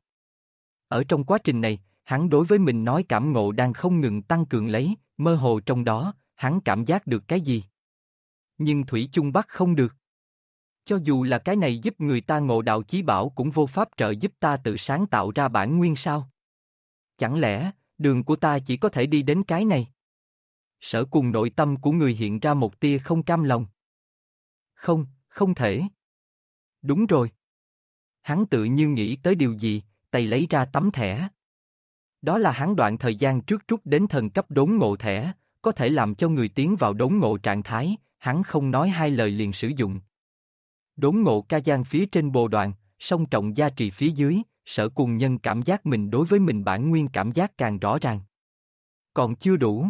Ở trong quá trình này, hắn đối với mình nói cảm ngộ đang không ngừng tăng cường lấy, mơ hồ trong đó, hắn cảm giác được cái gì. Nhưng thủy chung bắt không được. Cho dù là cái này giúp người ta ngộ đạo chí bảo cũng vô pháp trợ giúp ta tự sáng tạo ra bản nguyên sao? Chẳng lẽ, đường của ta chỉ có thể đi đến cái này? Sở Cùng nội tâm của người hiện ra một tia không cam lòng. Không, không thể. Đúng rồi. Hắn tự như nghĩ tới điều gì, tay lấy ra tấm thẻ. Đó là hắn đoạn thời gian trước rút đến thần cấp đốn ngộ thẻ, có thể làm cho người tiến vào đốn ngộ trạng thái, hắn không nói hai lời liền sử dụng. Đốn ngộ ca gian phía trên bồ đoàn, song trọng gia trì phía dưới, Sở Cùng Nhân cảm giác mình đối với mình bản nguyên cảm giác càng rõ ràng. Còn chưa đủ.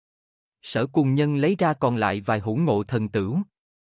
Sở Cùng Nhân lấy ra còn lại vài hũ ngộ thần tửu.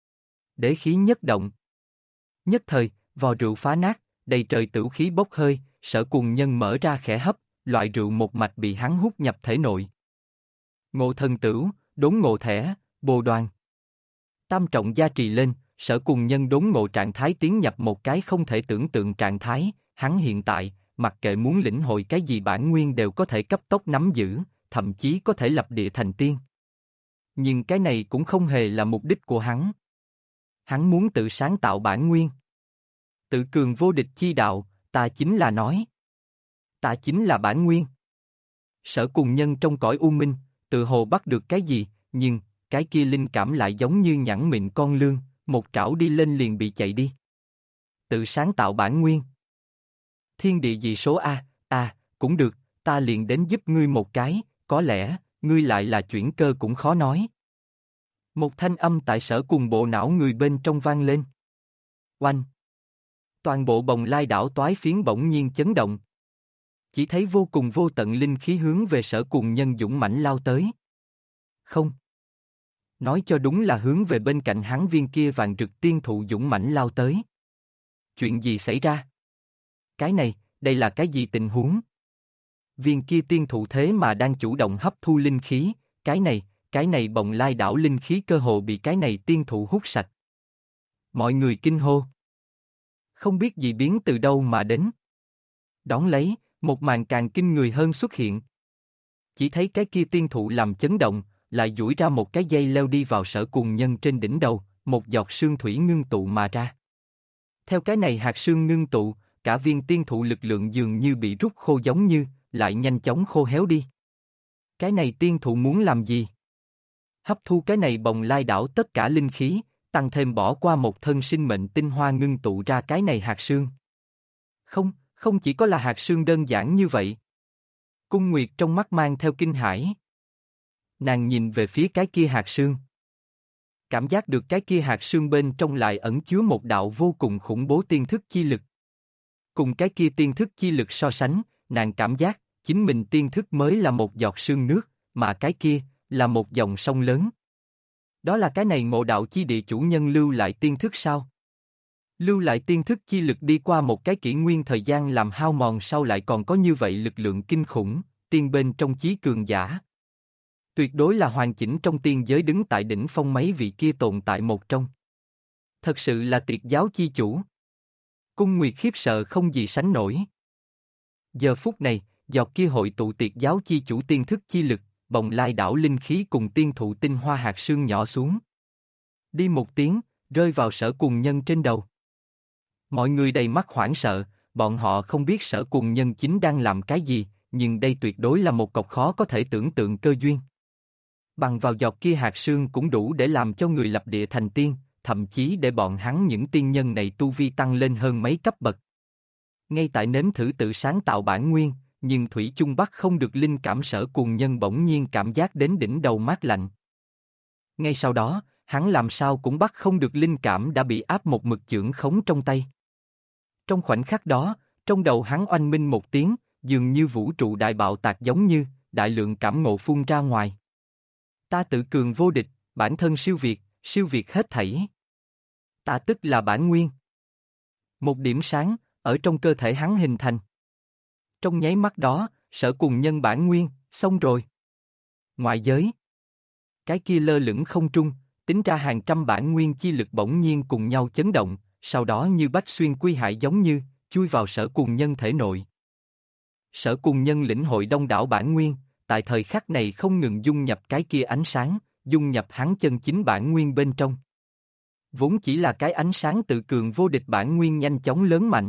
Đế khí nhất động. Nhất thời, vò rượu phá nát, đầy trời tửu khí bốc hơi, Sở Cùng Nhân mở ra khẽ hấp, loại rượu một mạch bị hắn hút nhập thể nội. Ngộ thần tửu, đốn ngộ thẻ, bồ đoàn. Tam trọng gia trì lên, Sở Cùng Nhân đốn ngộ trạng thái tiến nhập một cái không thể tưởng tượng trạng thái, hắn hiện tại, mặc kệ muốn lĩnh hội cái gì bản nguyên đều có thể cấp tốc nắm giữ, thậm chí có thể lập địa thành tiên. Nhưng cái này cũng không hề là mục đích của hắn. Hắn muốn tự sáng tạo bản nguyên. Tự cường vô địch chi đạo, ta chính là nói. Ta chính là bản nguyên. Sở Cùng Nhân trong cõi u minh, tự hồ bắt được cái gì, nhưng, cái kia linh cảm lại giống như nhẵn mịn con lươn, một trảo đi lên liền bị chạy đi. Tự sáng tạo bản nguyên. Thiên địa dị số A, cũng được, ta liền đến giúp ngươi một cái, có lẽ, ngươi lại là chuyển cơ cũng khó nói. Một thanh âm tại Sở Cùng bộ não người bên trong vang lên. Oanh! Toàn bộ bồng lai đảo toái phiến bỗng nhiên chấn động. Chỉ thấy vô cùng vô tận linh khí hướng về Sở Cùng Nhân dũng mãnh lao tới. Không. Nói cho đúng là hướng về bên cạnh hắn viên kia vàng rực tiên thụ dũng mãnh lao tới. Chuyện gì xảy ra? Cái này, đây là cái gì tình huống? Viên kia tiên thụ thế mà đang chủ động hấp thu linh khí, cái này bồng lai đảo linh khí cơ hồ bị cái này tiên thụ hút sạch. Mọi người kinh hô. Không biết gì biến từ đâu mà đến. Đón lấy, một màn càng kinh người hơn xuất hiện. Chỉ thấy cái kia tiên thụ làm chấn động, lại duỗi ra một cái dây leo đi vào Sở Cùng Nhân trên đỉnh đầu, một giọt sương thủy ngưng tụ mà ra. Theo cái này hạt sương ngưng tụ, cả viên tiên thụ lực lượng dường như bị rút khô giống như, lại nhanh chóng khô héo đi. Cái này tiên thụ muốn làm gì? Hấp thu cái này bồng lai đảo tất cả linh khí, tăng thêm bỏ qua một thân sinh mệnh tinh hoa ngưng tụ ra cái này hạt sương. Không chỉ có là hạt sương đơn giản như vậy. Cung Nguyệt trong mắt mang theo kinh hãi. Nàng nhìn về phía cái kia hạt sương. Cảm giác được cái kia hạt sương bên trong lại ẩn chứa một đạo vô cùng khủng bố tiên thức chi lực. Cùng cái kia tiên thức chi lực so sánh, nàng cảm giác, chính mình tiên thức mới là một giọt sương nước, mà cái kia, là một dòng sông lớn. Đó là cái này Ngộ Đạo Chi Địa chủ nhân lưu lại tiên thức sao? Lưu lại tiên thức chi lực đi qua một cái kỷ nguyên thời gian làm hao mòn sau lại còn có như vậy lực lượng kinh khủng, tiên bên trong chí cường giả. Tuyệt đối là hoàn chỉnh trong tiên giới đứng tại đỉnh phong mấy vị kia tồn tại một trong. Thật sự là Tiệt giáo chi chủ. Cung Nguyệt khiếp sợ không gì sánh nổi. Giờ phút này, giọt kia hội tụ Tiệt giáo chi chủ tiên thức chi lực, bồng lai đảo linh khí cùng tiên thụ tinh hoa hạt sương nhỏ xuống. Đi một tiếng, rơi vào Sở Cùng Nhân trên đầu. Mọi người đầy mắt hoảng sợ, bọn họ không biết Sở Cùng Nhân chính đang làm cái gì, nhưng đây tuyệt đối là một cọc khó có thể tưởng tượng cơ duyên. Bằng vào giọt kia hạt sương cũng đủ để làm cho người lập địa thành tiên, thậm chí để bọn hắn những tiên nhân này tu vi tăng lên hơn mấy cấp bậc. Ngay tại nếm thử tự sáng tạo bản nguyên, nhưng thủy chung bắt không được linh cảm. Sở Cùng Nhân bỗng nhiên cảm giác đến đỉnh đầu mát lạnh. Ngay sau đó, hắn làm sao cũng bắt không được linh cảm đã bị áp một mực chưởng khống trong tay. Trong khoảnh khắc đó, trong đầu hắn oanh minh một tiếng, dường như vũ trụ đại bạo tạc giống như, đại lượng cảm ngộ phun ra ngoài. Ta tự cường vô địch, bản thân siêu việt hết thảy. Ta tức là bản nguyên. Một điểm sáng, ở trong cơ thể hắn hình thành. Trong nháy mắt đó, Sở Cùng Nhân bản nguyên, xong rồi. Ngoại giới. Cái kia lơ lửng không trung, tính ra hàng trăm bản nguyên chi lực bỗng nhiên cùng nhau chấn động, sau đó như bách xuyên quy hải giống như, chui vào Sở Cùng Nhân thể nội. Sở Cùng Nhân lĩnh hội đông đảo bản nguyên, tại thời khắc này không ngừng dung nhập cái kia ánh sáng, dung nhập hắn chân chính bản nguyên bên trong. Vốn chỉ là cái ánh sáng tự cường vô địch bản nguyên nhanh chóng lớn mạnh.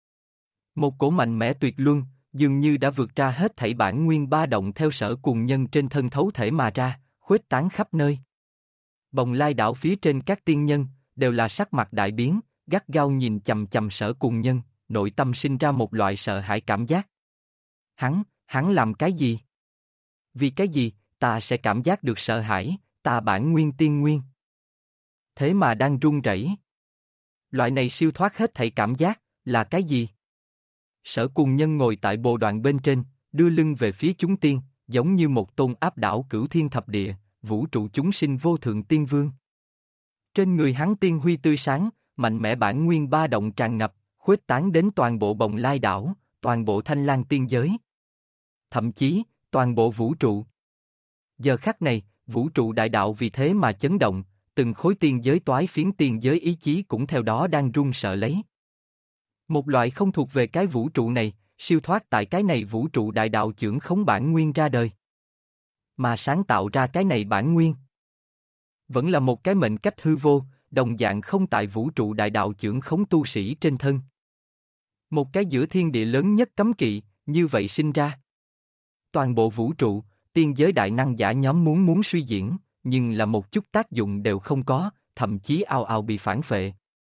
Một cổ mạnh mẽ tuyệt luân, dường như đã vượt ra hết thảy bản nguyên ba động theo Sở Cùng Nhân trên thân thấu thể mà ra, khuếch tán khắp nơi. Bồng lai đảo phía trên các tiên nhân, đều là sắc mặt đại biến, gắt gao nhìn chằm chằm Sở Cùng Nhân, nội tâm sinh ra một loại sợ hãi cảm giác. Hắn làm cái gì? Vì cái gì, ta sẽ cảm giác được sợ hãi, ta bản nguyên tiên nguyên. Thế mà đang run rẩy. Loại này siêu thoát hết thảy cảm giác, là cái gì? Sở Cùng Nhân ngồi tại bồ đoàn bên trên, đưa lưng về phía chúng tiên, giống như một tôn áp đảo cửu thiên thập địa, vũ trụ chúng sinh vô thượng tiên vương. Trên người hắn tiên huy tươi sáng, mạnh mẽ bản nguyên ba động tràn ngập, khuếch tán đến toàn bộ Bồng Lai đảo, toàn bộ Thanh Lang tiên giới. Thậm chí, toàn bộ vũ trụ. Giờ khắc này, vũ trụ đại đạo vì thế mà chấn động, từng khối tiên giới toái phiến tiên giới ý chí cũng theo đó đang run sợ lấy. Một loại không thuộc về cái vũ trụ này, siêu thoát tại cái này vũ trụ đại đạo chưởng khống bản nguyên ra đời. Mà sáng tạo ra cái này bản nguyên. Vẫn là một cái mệnh cách hư vô, đồng dạng không tại vũ trụ đại đạo chưởng khống tu sĩ trên thân. Một cái giữa thiên địa lớn nhất cấm kỵ, như vậy sinh ra. Toàn bộ vũ trụ, tiên giới đại năng giả nhóm muốn suy diễn, nhưng là một chút tác dụng đều không có, thậm chí ào ào bị phản phệ.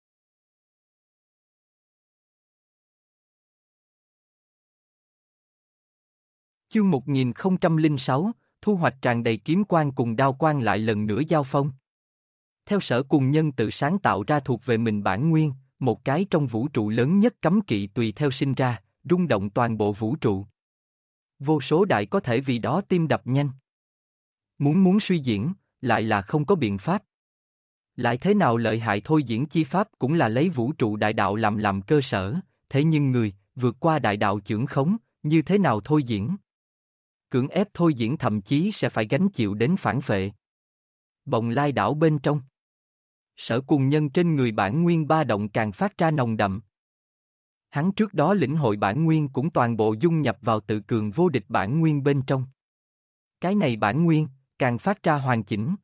Chương 1006, thu hoạch tràn đầy kiếm quang cùng đao quang lại lần nữa giao phong. Theo Sở Cùng Nhân tự sáng tạo ra thuộc về mình bản nguyên, một cái trong vũ trụ lớn nhất cấm kỵ tùy theo sinh ra, rung động toàn bộ vũ trụ. Vô số đại có thể vì đó tim đập nhanh. Muốn suy diễn, lại là không có biện pháp. Lại thế nào lợi hại thôi diễn chi pháp cũng là lấy vũ trụ đại đạo làm cơ sở, thế nhưng người, vượt qua đại đạo chưởng khống, như thế nào thôi diễn? Cưỡng ép thôi diễn thậm chí sẽ phải gánh chịu đến phản phệ. Bồng Lai đảo bên trong. Sở Cùng Nhân trên người bản nguyên ba động càng phát ra nồng đậm. Hắn trước đó lĩnh hội bản nguyên cũng toàn bộ dung nhập vào tự cường vô địch bản nguyên bên trong. Cái này bản nguyên, càng phát ra hoàn chỉnh.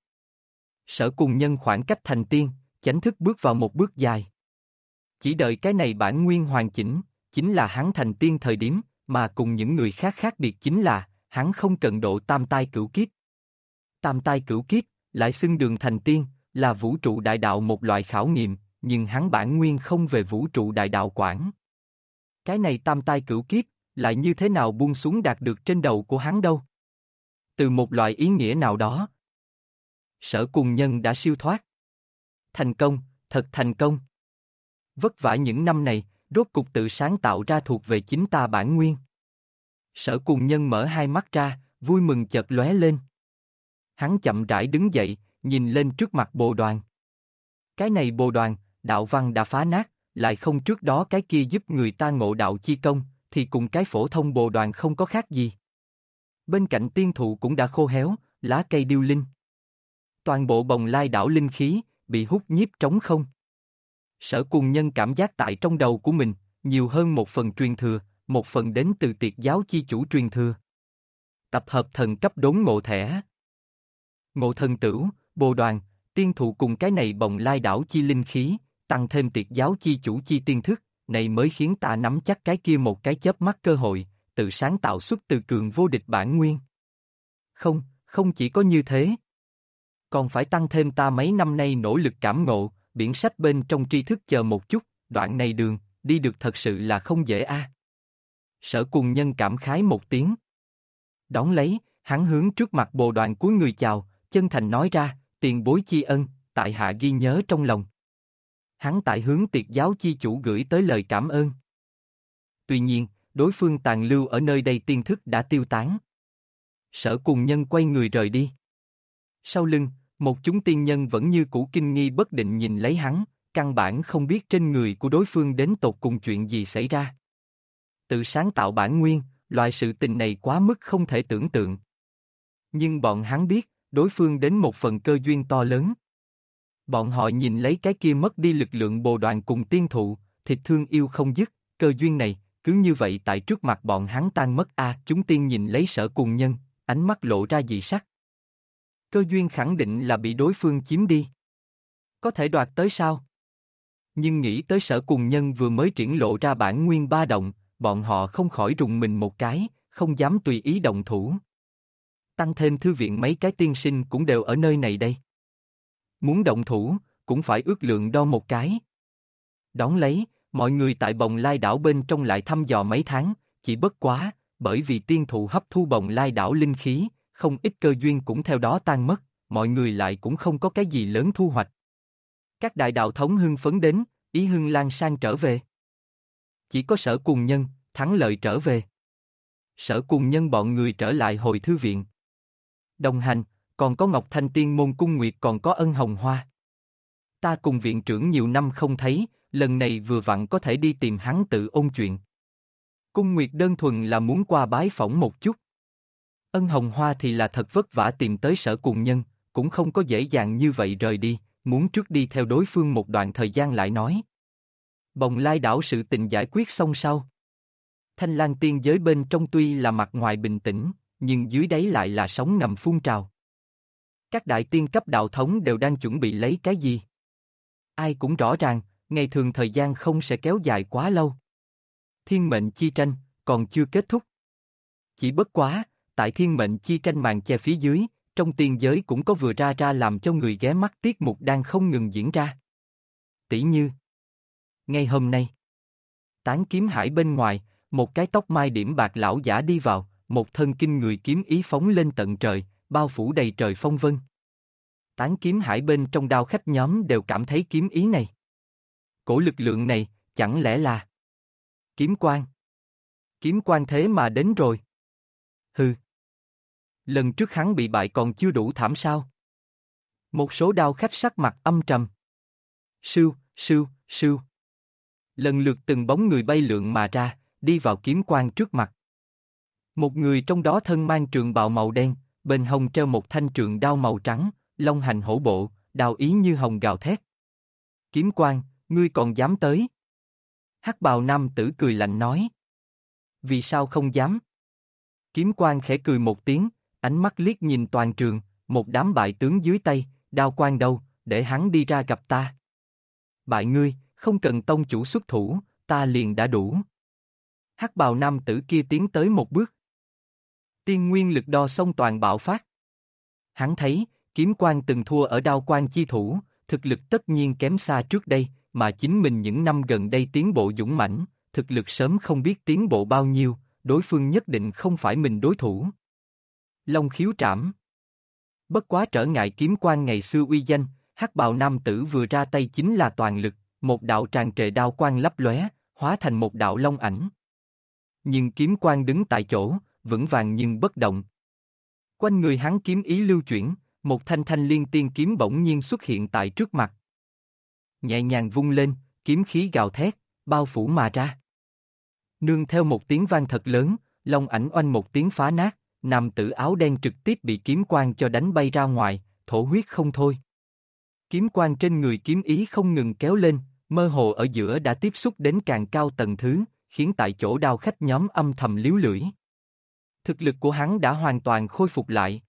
Sở Cùng Nhân khoảng cách thành tiên, chánh thức bước vào một bước dài. Chỉ đợi cái này bản nguyên hoàn chỉnh, chính là hắn thành tiên thời điểm, mà cùng những người khác khác biệt chính là, hắn không cần độ tam tai cửu kiếp. Tam tai cửu kiếp, lại xưng đường thành tiên, là vũ trụ đại đạo một loại khảo nghiệm, nhưng hắn bản nguyên không về vũ trụ đại đạo quản. Cái này tam tai cửu kiếp, lại như thế nào buông xuống đạt được trên đầu của hắn đâu? Từ một loại ý nghĩa nào đó. Sở Cùng Nhân đã siêu thoát. Thành công, thật thành công. Vất vả những năm này, rốt cục tự sáng tạo ra thuộc về chính ta bản nguyên. Sở Cùng Nhân mở hai mắt ra, vui mừng chợt lóe lên. Hắn chậm rãi đứng dậy, nhìn lên trước mặt bồ đoàn. Cái này bồ đoàn, đạo văn đã phá nát, lại không trước đó cái kia giúp người ta ngộ đạo chi công, thì cùng cái phổ thông bồ đoàn không có khác gì. Bên cạnh tiên thụ cũng đã khô héo, lá cây điêu linh. Toàn bộ Bồng Lai đảo linh khí, bị hút nhiếp trống không. Sở Cùng Nhân cảm giác tại trong đầu của mình, nhiều hơn một phần truyền thừa, một phần đến từ tiệt giáo chi chủ truyền thừa. Tập hợp thần cấp đốn ngộ thẻ. Ngộ thần tửu, bồ đoàn, tiên thụ cùng cái này Bồng Lai đảo chi linh khí, tăng thêm tiệt giáo chi chủ chi tiên thức, này mới khiến ta nắm chắc cái kia một cái chớp mắt cơ hội, tự sáng tạo xuất từ cường vô địch bản nguyên. Không chỉ có như thế. Còn phải tăng thêm ta mấy năm nay nỗ lực cảm ngộ, biển sách bên trong tri thức chờ một chút, đoạn này đường, đi được thật sự là không dễ a. Sở Cùng Nhân cảm khái một tiếng. Đón lấy, hắn hướng trước mặt bồ đoàn cúi người chào, chân thành nói ra, tiền bối chi ân, tại hạ ghi nhớ trong lòng. Hắn tại hướng tiệt giáo chi chủ gửi tới lời cảm ơn. Tuy nhiên, đối phương tàn lưu ở nơi đây tiên thức đã tiêu tán. Sở Cùng Nhân quay người rời đi. Sau lưng, một chúng tiên nhân vẫn như cũ kinh nghi bất định nhìn lấy hắn, căn bản không biết trên người của đối phương đến tột cùng chuyện gì xảy ra. Tự sáng tạo bản nguyên, loại sự tình này quá mức không thể tưởng tượng. Nhưng bọn hắn biết, đối phương đến một phần cơ duyên to lớn. Bọn họ nhìn lấy cái kia mất đi lực lượng bồ đoàn cùng tiên thụ, thịt thương yêu không dứt, cơ duyên này, cứ như vậy tại trước mặt bọn hắn tan mất chúng tiên nhìn lấy Sở Cùng Nhân, ánh mắt lộ ra dị sắc. Cơ duyên khẳng định là bị đối phương chiếm đi. Có thể đoạt tới sao? Nhưng nghĩ tới Sở Cùng Nhân vừa mới triển lộ ra bản nguyên ba động, bọn họ không khỏi rùng mình một cái, không dám tùy ý động thủ. Tăng thêm thư viện mấy cái tiên sinh cũng đều ở nơi này đây. Muốn động thủ, cũng phải ước lượng đo một cái. Đón lấy, mọi người tại Bồng Lai đảo bên trong lại thăm dò mấy tháng, chỉ bất quá, bởi vì tiên thụ hấp thu Bồng Lai đảo linh khí, không ít cơ duyên cũng theo đó tan mất, mọi người lại cũng không có cái gì lớn thu hoạch. Các đại đạo thống hưng phấn đến, ý hưng lan sang trở về. Chỉ có Sở Cùng Nhân, thắng lợi trở về. Sở Cùng Nhân bọn người trở lại hồi thư viện. Đồng hành, còn có Ngọc Thanh Tiên Môn Cung Nguyệt, còn có Ân Hồng Hoa. Ta cùng viện trưởng nhiều năm không thấy, lần này vừa vặn có thể đi tìm hắn tự ôn chuyện. Cung Nguyệt đơn thuần là muốn qua bái phỏng một chút. Ân Hồng Hoa thì là thật vất vả tìm tới Sở Cùng Nhân, cũng không có dễ dàng như vậy rời đi, muốn trước đi theo đối phương một đoạn thời gian lại nói. Bồng Lai đảo sự tình giải quyết xong sau. Thanh Lang tiên giới bên trong tuy là mặt ngoài bình tĩnh, nhưng dưới đáy lại là sóng ngầm phun trào. Các đại tiên cấp đạo thống đều đang chuẩn bị lấy cái gì? Ai cũng rõ ràng, ngày thường thời gian không sẽ kéo dài quá lâu. Thiên mệnh chi tranh, còn chưa kết thúc. Chỉ bất quá, tại thiên mệnh chi tranh màn che phía dưới, trong tiên giới cũng có vừa ra làm cho người ghé mắt tiết mục đang không ngừng diễn ra. Tỷ như, ngay hôm nay, Tán Kiếm Hải bên ngoài, một cái tóc mai điểm bạc lão giả đi vào, một thân kinh người kiếm ý phóng lên tận trời, bao phủ đầy trời phong vân. Tán Kiếm Hải bên trong đao khách nhóm đều cảm thấy kiếm ý này. Cổ lực lượng này, chẳng lẽ là kiếm quang? Kiếm quang thế mà đến rồi. Hừ. Lần trước hắn bị bại còn chưa đủ thảm sao? Một số đao khách sắc mặt âm trầm. Sưu, sưu, sưu. Lần lượt từng bóng người bay lượn mà ra, đi vào kiếm quang trước mặt. Một người trong đó thân mang trường bào màu đen, bên hông treo một thanh trường đao màu trắng, long hành hổ bộ, đao ý như hồng gào thét. Kiếm quang, ngươi còn dám tới? Hắc bào nam tử cười lạnh nói. Vì sao không dám? Kiếm quang khẽ cười một tiếng, ánh mắt liếc nhìn toàn trường, một đám bại tướng dưới tay, đao quang đâu, để hắn đi ra gặp ta. Bại ngươi, không cần tông chủ xuất thủ, ta liền đã đủ. Hắc bào nam tử kia tiến tới một bước. Tiên nguyên lực đo song toàn bạo phát. Hắn thấy, kiếm quang từng thua ở đao quang chi thủ, thực lực tất nhiên kém xa trước đây, mà chính mình những năm gần đây tiến bộ dũng mãnh, thực lực sớm không biết tiến bộ bao nhiêu, đối phương nhất định không phải mình đối thủ. Long khiếu trảm. Bất quá trở ngại kiếm quang ngày xưa uy danh, hắc bào nam tử vừa ra tay chính là toàn lực, một đạo tràn trề đao quang lấp lóe, hóa thành một đạo long ảnh. Nhưng kiếm quang đứng tại chỗ, vững vàng nhưng bất động. Quanh người hắn kiếm ý lưu chuyển, một thanh thanh liên tiên kiếm bỗng nhiên xuất hiện tại trước mặt. Nhẹ nhàng vung lên, kiếm khí gào thét, bao phủ mà ra. Nương theo một tiếng vang thật lớn, long ảnh oanh một tiếng phá nát, nam tử áo đen trực tiếp bị kiếm quang cho đánh bay ra ngoài, thổ huyết không thôi. Kiếm quang trên người kiếm ý không ngừng kéo lên, mơ hồ ở giữa đã tiếp xúc đến càng cao tầng thứ, khiến tại chỗ đao khách nhóm âm thầm líu lưỡi. Thực lực của hắn đã hoàn toàn khôi phục lại.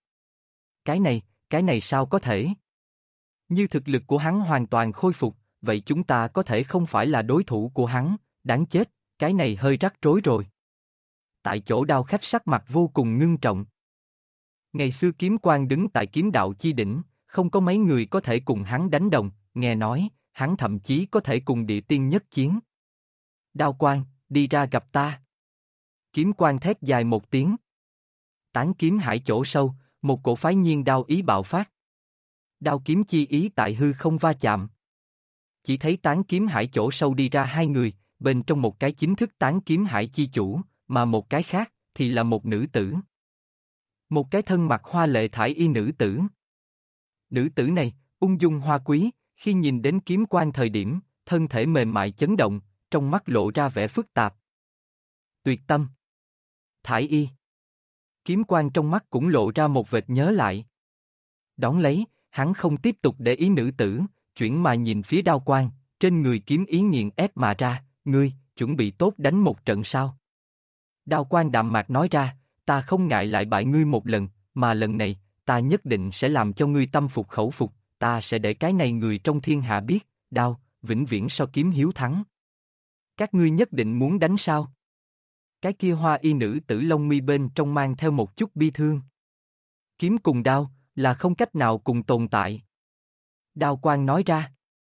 Cái này sao có thể? Như thực lực của hắn hoàn toàn khôi phục, vậy chúng ta có thể không phải là đối thủ của hắn, đáng chết, cái này hơi rắc rối rồi. Tại chỗ đao khách sắc mặt vô cùng ngưng trọng. Ngày xưa kiếm quang đứng tại kiếm đạo chi đỉnh, không có mấy người có thể cùng hắn đánh đồng, nghe nói, hắn thậm chí có thể cùng địa tiên nhất chiến. Đao quang, đi ra gặp ta. Kiếm quang thét dài một tiếng. Tán kiếm hải chỗ sâu, một cổ phái nhiên đao ý bạo phát. Đao kiếm chi ý tại hư không va chạm. Chỉ thấy tán kiếm hải chỗ sâu đi ra hai người, bên trong một cái chính thức tán kiếm hải chi chủ, mà một cái khác, thì là một nữ tử. Một cái thân mặc hoa lệ thải y nữ tử. Nữ tử này, ung dung hoa quý, khi nhìn đến kiếm quang thời điểm, thân thể mềm mại chấn động, trong mắt lộ ra vẻ phức tạp. Tuyệt tâm. Thải y. Kiếm quang trong mắt cũng lộ ra một vệt nhớ lại. Đón lấy, hắn không tiếp tục để ý nữ tử, chuyển mà nhìn phía đao quang, trên người kiếm ý nghiền ép mà ra, ngươi, chuẩn bị tốt đánh một trận sao? Đao quang đạm mạc nói ra, ta không ngại lại bại ngươi một lần, mà lần này, ta nhất định sẽ làm cho ngươi tâm phục khẩu phục, ta sẽ để cái này người trong thiên hạ biết, đao, vĩnh viễn so kiếm hiếu thắng. Các ngươi nhất định muốn đánh sao? Cái kia hoa y nữ tử lông mi bên trong mang theo một chút bi thương. Kiếm cùng đao, là không cách nào cùng tồn tại. Đao quang nói ra.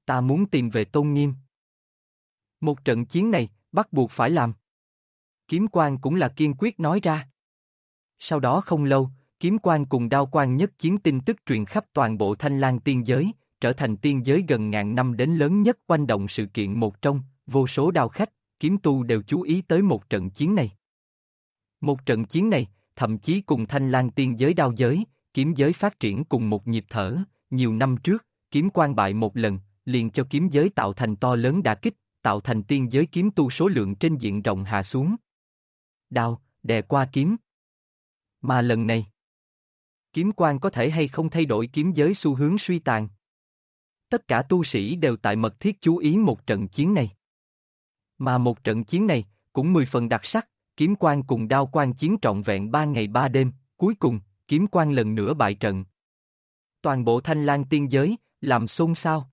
Ta muốn tìm về tôn nghiêm. Một trận chiến này, bắt buộc phải làm. Kiếm Quang cũng là kiên quyết nói ra. Sau đó không lâu, Kiếm Quang cùng Đao Quang nhất chiến tin tức truyền khắp toàn bộ Thanh Lang tiên giới, trở thành tiên giới gần ngàn năm đến lớn nhất quanh động sự kiện một trong, vô số đao khách, kiếm tu đều chú ý tới một trận chiến này. Một trận chiến này, thậm chí cùng Thanh Lang tiên giới đao giới, kiếm giới phát triển cùng một nhịp thở, nhiều năm trước, Kiếm Quang bại một lần, liền cho kiếm giới tạo thành to lớn đả kích, tạo thành tiên giới kiếm tu số lượng trên diện rộng hạ xuống. Đao, đè qua kiếm. Mà lần này, Kiếm Quang có thể hay không thay đổi kiếm giới xu hướng suy tàn. Tất cả tu sĩ đều tại mật thiết chú ý một trận chiến này. Mà một trận chiến này, cũng 10 phần đặc sắc, Kiếm Quang cùng Đao Quang chiến trọn vẹn 3 ngày 3 đêm, cuối cùng, Kiếm Quang lần nữa bại trận. Toàn bộ Thanh Lang tiên giới, làm xôn xao.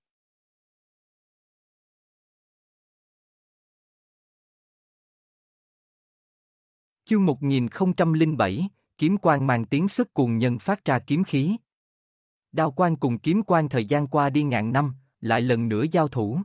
Chương 1007, Kiếm Quang mang tiếng sức cuồng nhân phát ra kiếm khí. Đao Quang cùng Kiếm Quang thời gian qua đi ngàn năm, lại lần nữa giao thủ.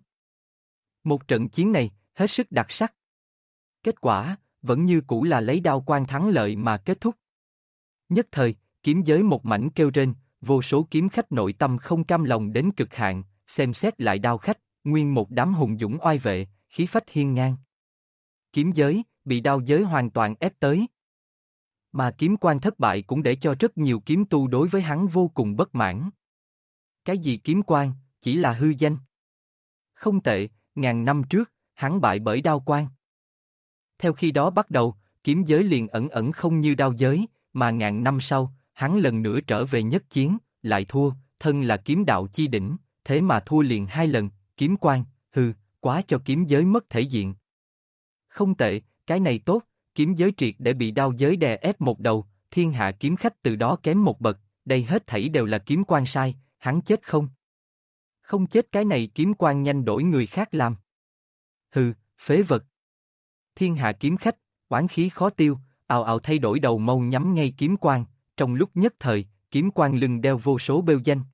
Một trận chiến này, hết sức đặc sắc. Kết quả, vẫn như cũ là lấy Đao Quang thắng lợi mà kết thúc. Nhất thời, kiếm giới một mảnh kêu rên, vô số kiếm khách nội tâm không cam lòng đến cực hạn, xem xét lại đao khách, nguyên một đám hùng dũng oai vệ, khí phách hiên ngang. Kiếm giới, bị đao giới hoàn toàn ép tới. Mà Kiếm Quang thất bại cũng để cho rất nhiều kiếm tu đối với hắn vô cùng bất mãn. Cái gì Kiếm Quang, chỉ là hư danh. Không tệ, ngàn năm trước, hắn bại bởi Đao Quang. Theo khi đó bắt đầu, kiếm giới liền ẩn ẩn không như đao giới, mà ngàn năm sau, hắn lần nữa trở về nhất chiến, lại thua, thân là kiếm đạo chi đỉnh, thế mà thua liền 2 lần, Kiếm Quang, hừ, quá cho kiếm giới mất thể diện. Không tệ, cái này tốt, kiếm giới triệt để bị đao giới đè ép một đầu, thiên hạ kiếm khách từ đó kém một bậc, đây hết thảy đều là Kiếm Quang sai, hắn chết không? Không chết cái này Kiếm Quang nhanh đổi người khác làm. Hừ, phế vật. Thiên hạ kiếm khách, oán khí khó tiêu, ào ào thay đổi đầu mâu nhắm ngay Kiếm Quang, trong lúc nhất thời, Kiếm Quang lưng đeo vô số bêu danh.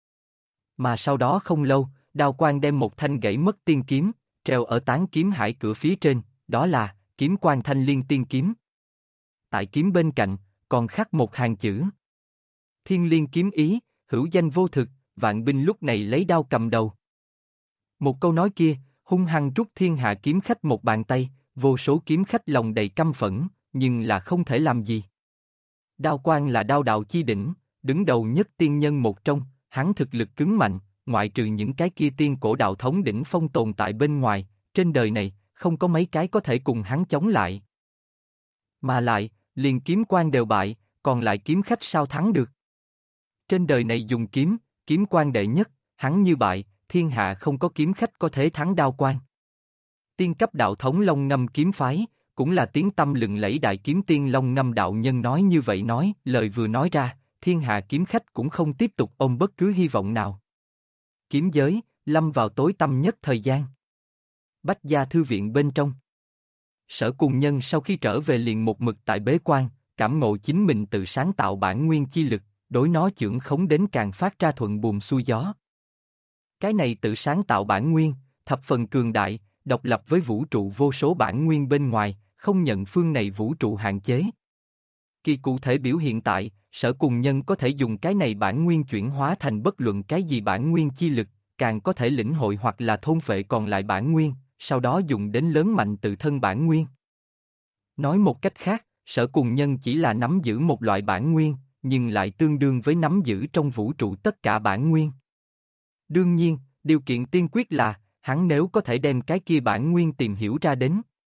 Mà sau đó không lâu, Đao Quang đem một thanh gãy mất tiên kiếm, treo ở tán kiếm hải cửa phía trên, đó là Kiếm Quang Thanh Liên Tiên Kiếm. Tại kiếm bên cạnh, còn khắc một hàng chữ. Thiên Liên kiếm ý, hữu danh vô thực, vạn binh lúc này lấy đao cầm đầu. Một câu nói kia, hung hăng rút thiên hạ kiếm khách một bàn tay, vô số kiếm khách lòng đầy căm phẫn, nhưng là không thể làm gì. Đao Quang là đao đạo chi đỉnh, đứng đầu nhất tiên nhân một trong, hắn thực lực cứng mạnh, ngoại trừ những cái kia tiên cổ đạo thống đỉnh phong tồn tại bên ngoài, trên đời này, không có mấy cái có thể cùng hắn chống lại. Mà lại, liền Kiếm Quang đều bại, còn lại kiếm khách sao thắng được? Trên đời này dùng kiếm, Kiếm Quang đệ nhất, hắn như bại, thiên hạ không có kiếm khách có thể thắng Đao Quang. Tiên cấp đạo thống Long Ngâm kiếm phái, cũng là tiếng tăm lừng lẫy đại kiếm tiên Long Ngâm đạo nhân nói như vậy nói, lời vừa nói ra, thiên hạ kiếm khách cũng không tiếp tục ôm bất cứ hy vọng nào. Kiếm giới, lâm vào tối tăm nhất thời gian. Bách Gia thư viện bên trong. Sở Cùng Nhân sau khi trở về liền một mực tại bế quan, cảm ngộ chính mình tự sáng tạo bản nguyên chi lực, đối nó chưởng khống đến càng phát ra thuận buồm xuôi gió. Cái này tự sáng tạo bản nguyên, thập phần cường đại, độc lập với vũ trụ vô số bản nguyên bên ngoài, không nhận phương này vũ trụ hạn chế. Kỳ cụ thể biểu hiện tại, Sở Cùng Nhân có thể dùng cái này bản nguyên chuyển hóa thành bất luận cái gì bản nguyên chi lực, càng có thể lĩnh hội hoặc là thôn phệ còn lại bản nguyên, sau đó dùng đến lớn mạnh tự thân bản nguyên. Nói một cách khác, Sở Cùng Nhân chỉ là nắm giữ một loại bản nguyên, nhưng lại tương đương với nắm giữ trong vũ trụ tất cả bản nguyên. Đương nhiên, điều kiện tiên quyết là, hắn nếu có thể đem cái kia bản nguyên tìm hiểu ra đến.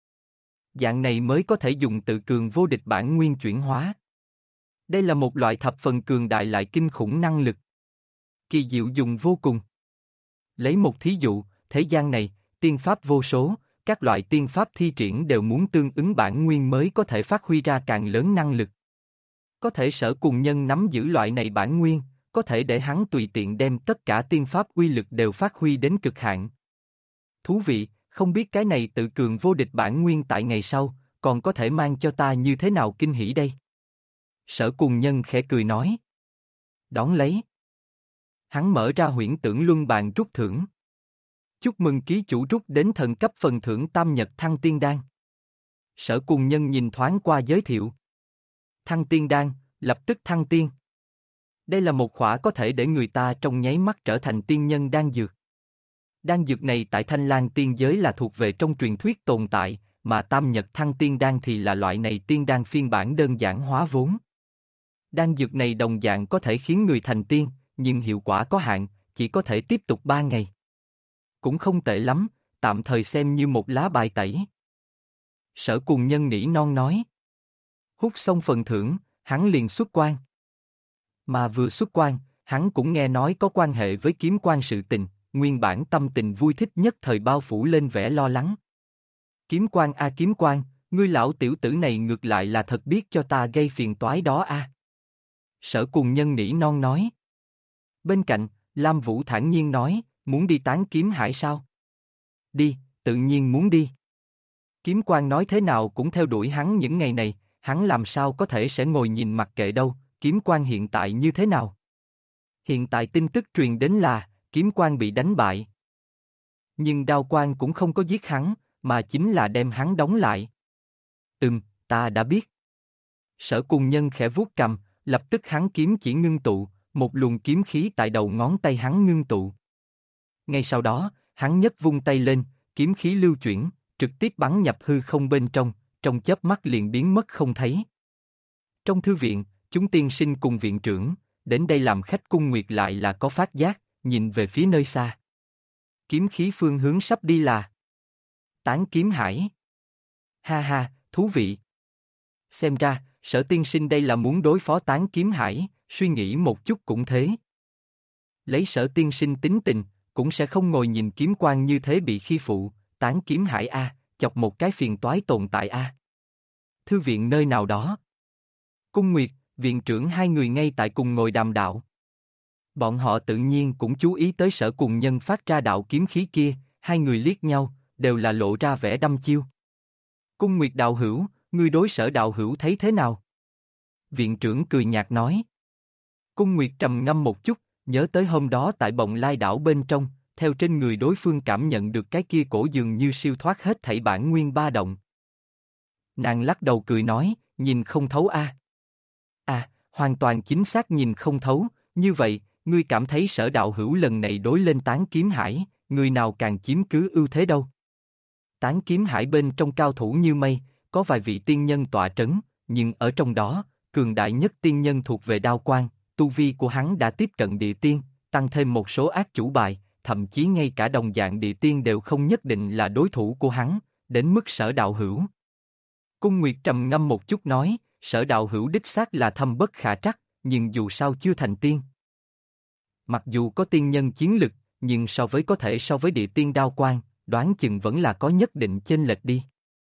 Dạng này mới có thể dùng tự cường vô địch bản nguyên chuyển hóa. Đây là một loại thập phần cường đại lại kinh khủng năng lực. Kỳ diệu dùng vô cùng. Lấy một thí dụ, thế gian này, tiên pháp vô số, các loại tiên pháp thi triển đều muốn tương ứng bản nguyên mới có thể phát huy ra càng lớn năng lực. Có thể Sở Cùng Nhân nắm giữ loại này bản nguyên, có thể để hắn tùy tiện đem tất cả tiên pháp uy lực đều phát huy đến cực hạn. Thú vị, không biết cái này tự cường vô địch bản nguyên tại ngày sau, còn có thể mang cho ta như thế nào kinh hỉ đây? Sở Cùng Nhân khẽ cười nói. Đón lấy. Hắn mở ra huyễn tưởng luân bàn rút thưởng. Chúc mừng ký chủ rút đến thần cấp phần thưởng Tam Nhật Thăng Tiên Đan. Sở Cùng Nhân nhìn thoáng qua giới thiệu. Thăng Tiên Đan, lập tức thăng tiên. Đây là một khỏa có thể để người ta trong nháy mắt trở thành tiên nhân đan dược. Đan dược này tại Thanh Lang tiên giới là thuộc về trong truyền thuyết tồn tại, mà Tam Nhật Thăng Tiên Đan thì là loại này tiên đan phiên bản đơn giản hóa vốn. Đan dược này đồng dạng có thể khiến người thành tiên, nhưng hiệu quả có hạn, chỉ có thể tiếp tục 3 ngày. Cũng không tệ lắm, tạm thời xem như một lá bài tẩy. Sở Cùng Nhân nỉ non nói. Hút xong phần thưởng, hắn liền xuất quan. Mà vừa xuất quan, hắn cũng nghe nói có quan hệ với kiếm quan sự tình, nguyên bản tâm tình vui thích nhất thời bao phủ lên vẻ lo lắng. Kiếm quan a kiếm quan, ngươi lão tiểu tử này ngược lại là thật biết cho ta gây phiền toái đó a. Sở Cùng Nhân nỉ non nói. Bên cạnh, Lam Vũ thản nhiên nói, muốn đi tán kiếm hải sao? Đi, tự nhiên muốn đi. Kiếm quan nói thế nào cũng theo đuổi hắn những ngày này, hắn làm sao có thể sẽ ngồi nhìn mặc kệ đâu, kiếm quan hiện tại như thế nào? Hiện tại tin tức truyền đến là, kiếm quan bị đánh bại. Nhưng đao quan cũng không có giết hắn, mà chính là đem hắn đóng lại. Ta đã biết. Sở Cùng Nhân khẽ vuốt cầm, lập tức hắn kiếm chỉ ngưng tụ, một luồng kiếm khí tại đầu ngón tay hắn ngưng tụ. Ngay sau đó, hắn nhấc vung tay lên, kiếm khí lưu chuyển, trực tiếp bắn nhập hư không bên trong chớp mắt liền biến mất không thấy. Trong thư viện, chúng tiên sinh cùng viện trưởng, đến đây làm khách cung nguyệt lại là có phát giác, nhìn về phía nơi xa. Kiếm khí phương hướng sắp đi là Tán Kiếm Hải. Ha ha, thú vị. Xem ra, Sở tiên sinh đây là muốn đối phó Tán Kiếm Hải, suy nghĩ một chút cũng thế. Lấy Sở tiên sinh tính tình, cũng sẽ không ngồi nhìn kiếm quan như thế bị khi phụ, Tán Kiếm Hải a, chọc một cái phiền toái tồn tại a. Thư viện nơi nào đó. Cung Nguyệt, viện trưởng hai người ngay tại cùng ngồi đàm đạo. Bọn họ tự nhiên cũng chú ý tới Sở Cùng Nhân phát ra đạo kiếm khí kia, hai người liếc nhau, đều là lộ ra vẻ đăm chiêu. Cung Nguyệt đạo hữu, ngươi đối Sở đạo hữu thấy thế nào? Viện trưởng cười nhạt nói. Cung Nguyệt trầm ngâm một chút, nhớ tới hôm đó tại Bồng Lai đảo bên trong, theo trên người đối phương cảm nhận được cái kia cổ dường như siêu thoát hết thảy bản nguyên ba động. Nàng lắc đầu cười nói, nhìn không thấu a. Hoàn toàn chính xác nhìn không thấu, như vậy, ngươi cảm thấy Sở đạo hữu lần này đối lên Tán Kiếm Hải, người nào càng chiếm cứ ưu thế đâu? Tán Kiếm Hải bên trong cao thủ như mây, có vài vị tiên nhân tọa trấn, nhưng ở trong đó, cường đại nhất tiên nhân thuộc về Đao Quan, tu vi của hắn đã tiếp cận địa tiên, tăng thêm một số ác chủ bài, thậm chí ngay cả đồng dạng địa tiên đều không nhất định là đối thủ của hắn, đến mức Sở đạo hữu. Cung Nguyệt trầm ngâm một chút nói, Sở đạo hữu đích xác là thâm bất khả trắc, nhưng dù sao chưa thành tiên. Mặc dù có tiên nhân chiến lực, nhưng so với địa tiên Đao Quan, đoán chừng vẫn là có nhất định chênh lệch đi.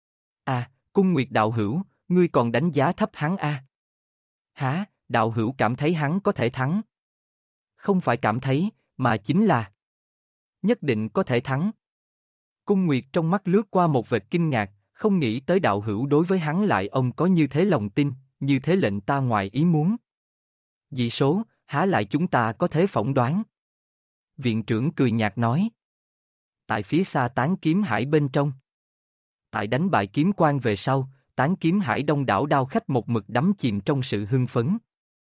Cung Nguyệt đạo hữu, ngươi còn đánh giá thấp hắn a? Hả, đạo hữu cảm thấy hắn có thể thắng? Không phải cảm thấy, mà chính là nhất định có thể thắng. Cung Nguyệt trong mắt lướt qua một vệt kinh ngạc, không nghĩ tới đạo hữu đối với hắn lại ông có như thế lòng tin, như thế lệnh ta ngoài ý muốn. Dị số, há lại chúng ta có thể phỏng đoán. Viện trưởng cười nhạt nói. Tại phía xa Tán Kiếm Hải bên trong. Tại đánh bại kiếm quan về sau, Tán Kiếm Hải đông đảo đao khách một mực đắm chìm trong sự hưng phấn.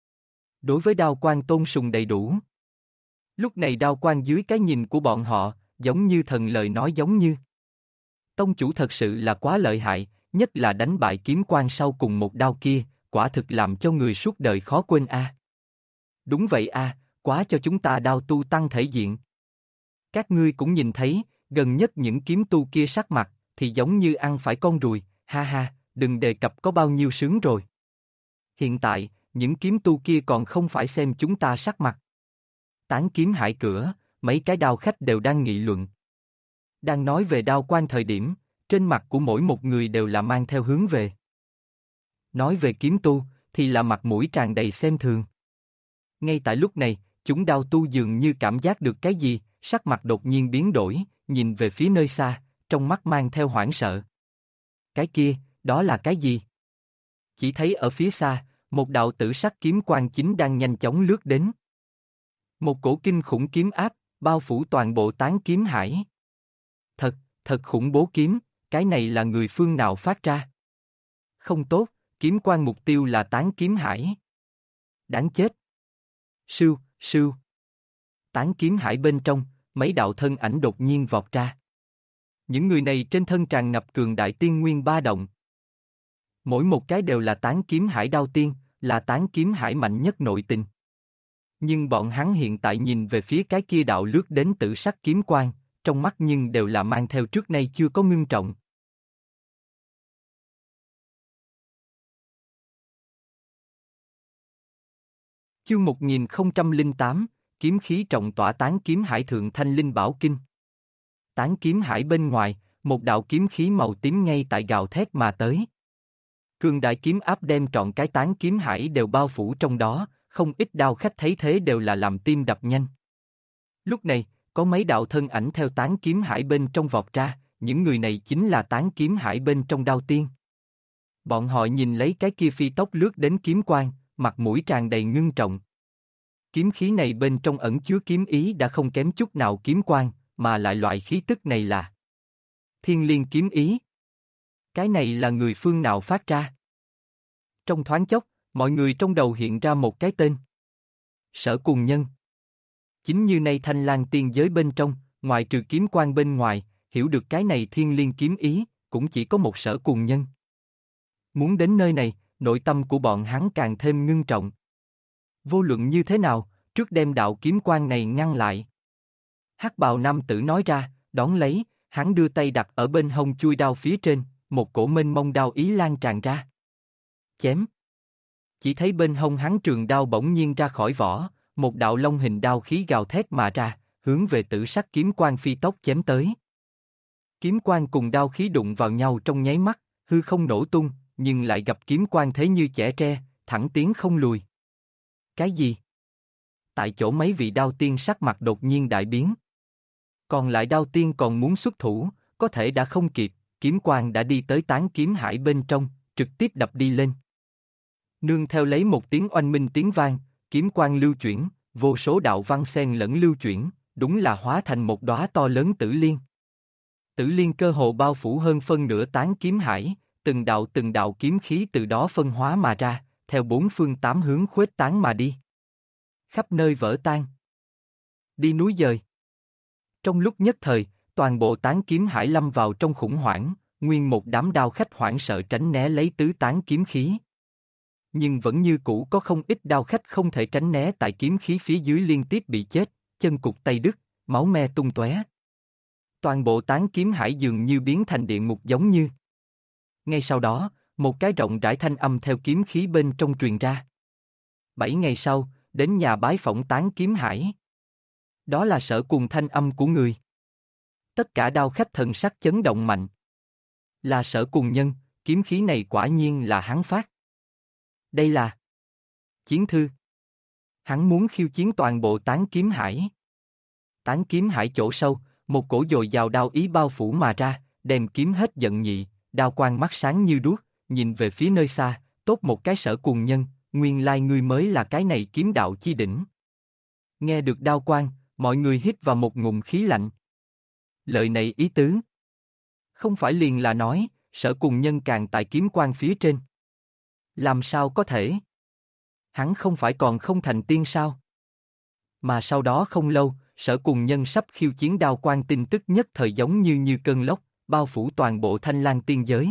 Đối với đao quan tôn sùng đầy đủ. Lúc này đao quan dưới cái nhìn của bọn họ, giống như thần lời nói giống như. Tông chủ thật sự là quá lợi hại, nhất là đánh bại kiếm quan sau cùng một đao kia, quả thực làm cho người suốt đời khó quên a. Đúng vậy a, quá cho chúng ta đao tu tăng thể diện. Các ngươi cũng nhìn thấy, gần nhất những kiếm tu kia sắc mặt, thì giống như ăn phải con ruồi, ha ha, đừng đề cập có bao nhiêu sướng rồi. Hiện tại, những kiếm tu kia còn không phải xem chúng ta sắc mặt. Tán Kiếm Hải cửa, mấy cái đao khách đều đang nghị luận. Đang nói về đao quan thời điểm, trên mặt của mỗi một người đều là mang theo hướng về. Nói về kiếm tu, thì là mặt mũi tràn đầy xem thường. Ngay tại lúc này, chúng đao tu dường như cảm giác được cái gì, sắc mặt đột nhiên biến đổi, nhìn về phía nơi xa, trong mắt mang theo hoảng sợ. Cái kia, đó là cái gì? Chỉ thấy ở phía xa, một đạo tử sắc kiếm quang chính đang nhanh chóng lướt đến. Một cổ kinh khủng kiếm áp, bao phủ toàn bộ Tán Kiếm Hải. Thật, thật khủng bố kiếm, cái này là người phương nào phát ra? Không tốt, kiếm quan mục tiêu là Tán Kiếm Hải. Đáng chết. Sưu, sưu. Tán Kiếm Hải bên trong, mấy đạo thân ảnh đột nhiên vọt ra. Những người này trên thân tràn ngập cường đại tiên nguyên ba động. Mỗi một cái đều là Tán Kiếm Hải đao tiên, là Tán Kiếm Hải mạnh nhất nội tình. Nhưng bọn hắn hiện tại nhìn về phía cái kia đạo lướt đến tử sắc kiếm quang, trong mắt nhưng đều là mang theo trước nay chưa có ngưng trọng. Chương 1008, kiếm khí trọng tỏa Tán Kiếm Hải thượng thanh linh bảo kinh. Tán Kiếm Hải bên ngoài, một đạo kiếm khí màu tím ngay tại gào thét mà tới. Cường đại kiếm áp đem trọn cái Tán Kiếm Hải đều bao phủ trong đó, không ít đao khách thấy thế đều là làm tim đập nhanh. Lúc này, có mấy đạo thân ảnh theo Tán Kiếm Hải bên trong vọt ra, những người này chính là Tán Kiếm Hải bên trong đao tiên. Bọn họ nhìn lấy cái kia phi tốc lướt đến kiếm quang, mặt mũi tràn đầy ngưng trọng. Kiếm khí này bên trong ẩn chứa kiếm ý đã không kém chút nào kiếm quang, mà lại loại khí tức này là Thiên Liên kiếm ý. Cái này là người phương nào phát ra? Trong thoáng chốc, mọi người trong đầu hiện ra một cái tên. Sở Cùng Nhân. Chính như nay Thanh Lang tiên giới bên trong, ngoài trừ kiếm quang bên ngoài, hiểu được cái này Thiên Liên kiếm ý, cũng chỉ có một Sở Cùng Nhân. Muốn đến nơi này, nội tâm của bọn hắn càng thêm ngưng trọng. Vô luận như thế nào, trước đem đạo kiếm quang này ngăn lại. Hắc bào nam tử nói ra, đón lấy, hắn đưa tay đặt ở bên hông chui đao phía trên, một cổ mênh mông đao ý lan tràn ra. Chém. Chỉ thấy bên hông hắn trường đao bỗng nhiên ra khỏi vỏ, một đạo long hình đao khí gào thét mà ra, hướng về tử sắc kiếm quang phi tốc chém tới. Kiếm quang cùng đao khí đụng vào nhau trong nháy mắt, hư không nổ tung, nhưng lại gặp kiếm quang thế như chẻ tre, thẳng tiến không lùi. Cái gì? Tại chỗ mấy vị đao tiên sắc mặt đột nhiên đại biến. Còn lại đao tiên còn muốn xuất thủ, có thể đã không kịp, kiếm quang đã đi tới Tán Kiếm Hải bên trong, trực tiếp đập đi lên. Nương theo lấy một tiếng oanh minh tiếng vang, kiếm quang lưu chuyển, vô số đạo văn xen lẫn lưu chuyển, đúng là hóa thành một đóa to lớn tử liên. Tử liên cơ hồ bao phủ hơn phân nửa Tán Kiếm Hải, từng đạo kiếm khí từ đó phân hóa mà ra, theo bốn phương tám hướng khuếch tán mà đi. Khắp nơi vỡ tan. Đi núi dời. Trong lúc nhất thời, toàn bộ Tán Kiếm Hải lâm vào trong khủng hoảng, nguyên một đám đao khách hoảng sợ tránh né lấy tứ tán kiếm khí. Nhưng vẫn như cũ có không ít đao khách không thể tránh né tại kiếm khí phía dưới liên tiếp bị chết, chân cụt tay đứt, máu me tung tóe. Toàn bộ Tán Kiếm Hải dường như biến thành địa ngục giống như. Ngay sau đó, một cái rộng rãi thanh âm theo kiếm khí bên trong truyền ra. 7 ngày sau, đến nhà bái phỏng Tán Kiếm Hải. Đó là Sở Cùng thanh âm của người. Tất cả đao khách thần sắc chấn động mạnh. Là Sở Cùng nhân, kiếm khí này quả nhiên là hắn phát. Đây là chiến thư. Hắn muốn khiêu chiến toàn bộ Tán Kiếm Hải. Tán Kiếm Hải chỗ sâu, một cổ dồi dào đao ý bao phủ mà ra, đem kiếm hết giận nhị, đao quang mắt sáng như đuốc, nhìn về phía nơi xa, tốt một cái Sở Cùng nhân, nguyên lai ngươi mới là cái này kiếm đạo chi đỉnh. Nghe được đao quang, mọi người hít vào một ngụm khí lạnh. Lời này ý tứ. Không phải liền là nói, Sở Cùng nhân càng tại kiếm quang phía trên. Làm sao có thể? Hắn không phải còn không thành tiên sao? Mà sau đó không lâu, Sở Cùng nhân sắp khiêu chiến đao quang tin tức nhất thời giống như cơn lốc, bao phủ toàn bộ Thanh Lang tiên giới.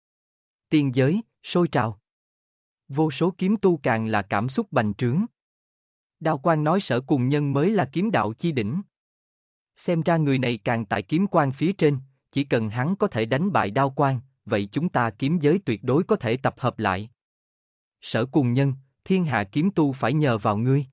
Tiên giới, sôi trào. Vô số kiếm tu càng là cảm xúc bành trướng. Đao quang nói Sở Cùng nhân mới là kiếm đạo chi đỉnh. Xem ra người này càng tại kiếm quang phía trên, chỉ cần hắn có thể đánh bại đao quang, vậy chúng ta kiếm giới tuyệt đối có thể tập hợp lại. Sở Cùng nhân, thiên hạ kiếm tu phải nhờ vào ngươi.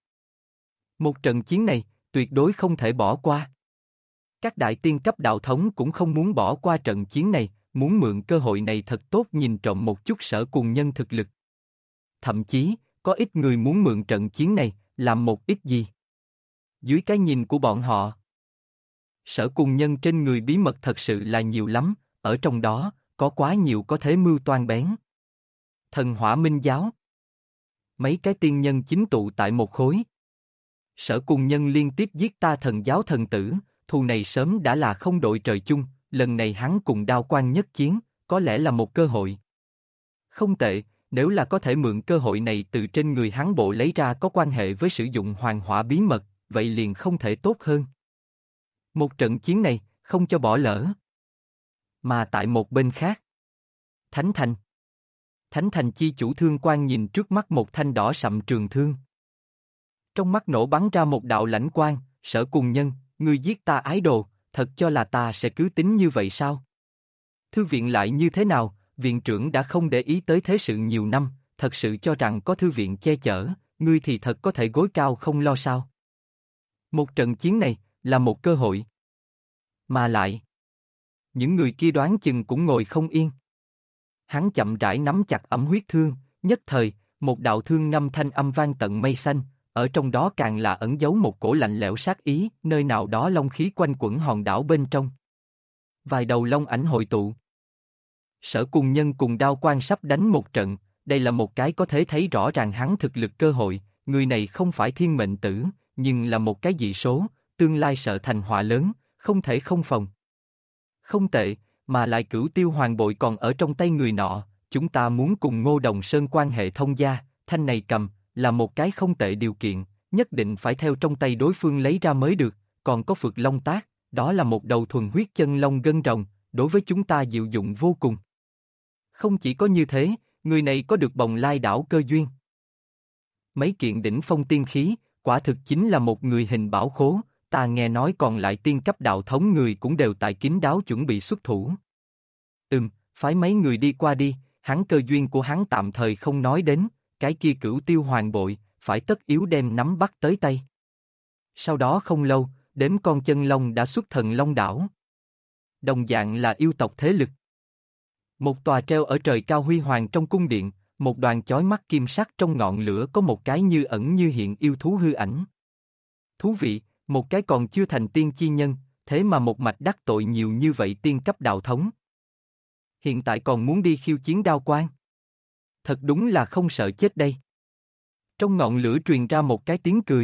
Một trận chiến này, tuyệt đối không thể bỏ qua. Các đại tiên cấp đạo thống cũng không muốn bỏ qua trận chiến này, muốn mượn cơ hội này thật tốt nhìn trộm một chút Sở Cùng nhân thực lực. Thậm chí, có ít người muốn mượn trận chiến này, làm một ít gì. Dưới cái nhìn của bọn họ, Sở Cùng nhân trên người bí mật thật sự là nhiều lắm, ở trong đó, có quá nhiều có thế mưu toan bén. Thần Hỏa Minh Giáo. Mấy cái tiên nhân chính tụ tại một khối. Sở Cùng nhân liên tiếp giết ta Thần Giáo thần tử, thù này sớm đã là không đội trời chung, lần này hắn cùng Đao Quan nhất chiến, có lẽ là một cơ hội. Không tệ, nếu là có thể mượn cơ hội này từ trên người hắn bộ lấy ra có quan hệ với sử dụng hoàng hỏa bí mật, vậy liền không thể tốt hơn. Một trận chiến này, không cho bỏ lỡ. Mà tại một bên khác, Thánh Thành. Thánh Thành chi chủ Thương Quan nhìn trước mắt một thanh đỏ sậm trường thương. Trong mắt nổ bắn ra một đạo lãnh quang, Sở Cùng Nhân, ngươi giết ta ái đồ, thật cho là ta sẽ cứ tính như vậy sao? Thư viện lại như thế nào, viện trưởng đã không để ý tới thế sự nhiều năm, thật sự cho rằng có thư viện che chở, ngươi thì thật có thể gối cao không lo sao? Một trận chiến này, là một cơ hội. Mà lại, những người kia đoán chừng cũng ngồi không yên. Hắn chậm rãi nắm chặt ẩm huyết thương, nhất thời, một đạo thương ngâm thanh âm vang tận mây xanh, ở trong đó càng là ẩn giấu một cổ lạnh lẽo sát ý, nơi nào đó long khí quanh quẩn hòn đảo bên trong. Vài đầu long ảnh hội tụ. Sở Cùng Nhân cùng Đao Quan sắp đánh một trận, đây là một cái có thể thấy rõ ràng hắn thực lực cơ hội, người này không phải thiên mệnh tử, nhưng là một cái dị số, tương lai sợ thành họa lớn, không thể không phòng. Không tệ, mà lại Cửu Tiêu Hoàng bội còn ở trong tay người nọ, chúng ta muốn cùng Ngô Đồng Sơn quan hệ thông gia, thanh này cầm, là một cái không tệ điều kiện, nhất định phải theo trong tay đối phương lấy ra mới được, còn có Phược Long Tác, đó là một đầu thuần huyết chân long gân rồng, đối với chúng ta diệu dụng vô cùng. Không chỉ có như thế, người này có được Bồng Lai đảo cơ duyên. Mấy kiện đỉnh phong tiên khí, quả thực chính là một người hình bảo khố, ta nghe nói còn lại tiên cấp đạo thống người cũng đều tại kín đáo chuẩn bị xuất thủ. Phái mấy người đi qua đi, hắn cơ duyên của hắn tạm thời không nói đến, cái kia Cửu Tiêu Hoàng bội, phải tất yếu đem nắm bắt tới tay. Sau đó không lâu, đếm con chân long đã xuất thần Long đảo. Đồng dạng là yêu tộc thế lực. Một tòa treo ở trời cao huy hoàng trong cung điện, một đoàn chói mắt kim sắc trong ngọn lửa có một cái như ẩn như hiện yêu thú hư ảnh. Thú vị, một cái còn chưa thành tiên chi nhân, thế mà một mạch đắc tội nhiều như vậy tiên cấp đạo thống. Hiện tại còn muốn đi khiêu chiến Đao Quan. Thật đúng là không sợ chết đây. Trong ngọn lửa truyền ra một cái tiếng cười.